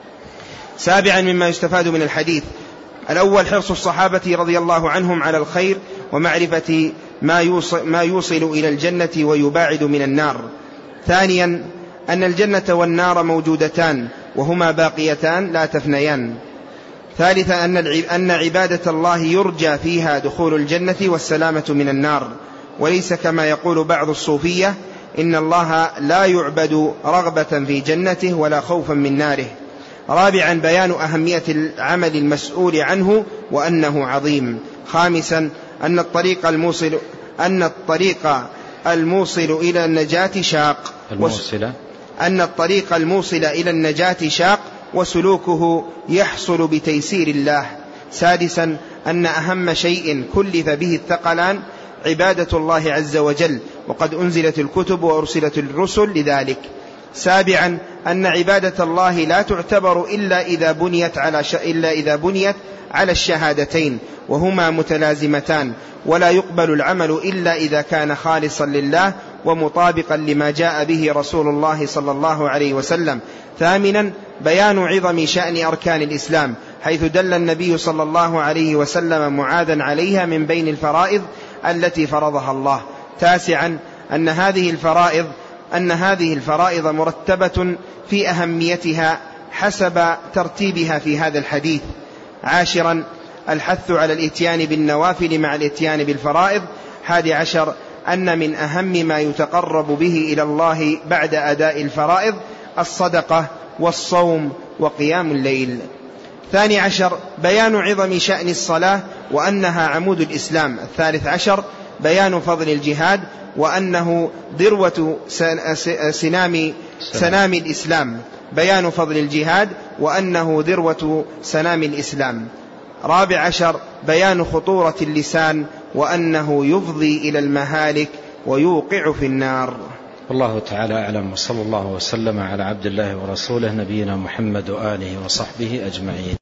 سابعا مما يستفاد من الحديث: الأول حرص الصحابة رضي الله عنهم على الخير ومعرفة ما يوصل, ما يوصل إلى الجنة ويباعد من النار. ثانيا أن الجنة والنار موجودتان وهما باقيتان لا تفنيان. ثالثا أن عبادة الله يرجى فيها دخول الجنة والسلامة من النار، وليس كما يقول بعض الصوفية إن الله لا يعبد رغبة في جنته ولا خوفا من ناره. رابعا بيان أهمية العمل المسؤول عنه وأنه عظيم. خامسا أن الطريق الموصل أن الطريق الموصل إلى النجاة شاق الموصلة أن الطريق الموصل إلى النجاة شاق وسلوكه يحصل بتيسير الله. سادسا أن أهم شيء كلف به الثقلان عبادة الله عز وجل، وقد أنزلت الكتب وأرسلت الرسل لذلك. سابعا أن عبادة الله لا تعتبر إلا إذا بنيت على ش... إلا إذا بنيت على الشهادتين، وهما متلازمتان، ولا يقبل العمل إلا إذا كان خالصا لله ومطابقا لما جاء به رسول الله صلى الله عليه وسلم. ثامنا بيان عظم شأن أركان الإسلام، حيث دل النبي صلى الله عليه وسلم معاذا عليها من بين الفرائض التي فرضها الله. تاسعا أن هذه الفرائض أن هذه الفرائض مرتبة في أهميتها حسب ترتيبها في هذا الحديث. عاشرا الحث على الاتيان بالنوافل مع الاتيان بالفرائض. حادي عشر أن من أهم ما يتقرب به إلى الله بعد أداء الفرائض الصدقة والصوم وقيام الليل. ثاني عشر بيان عظم شأن الصلاة وأنها عمود الإسلام. الثالث عشر بيان فضل الجهاد وأنه ذروة سنام, سنام الإسلام. بيان فضل الجهاد وأنه ذروة سنام الإسلام. رابع عشر بيان خطورة اللسان وأنه يفضي إلى المهالك ويوقع في النار. والله تعالى أعلم، وصلى الله وسلم على عبد الله ورسوله نبينا محمد وآله وصحبه أجمعين.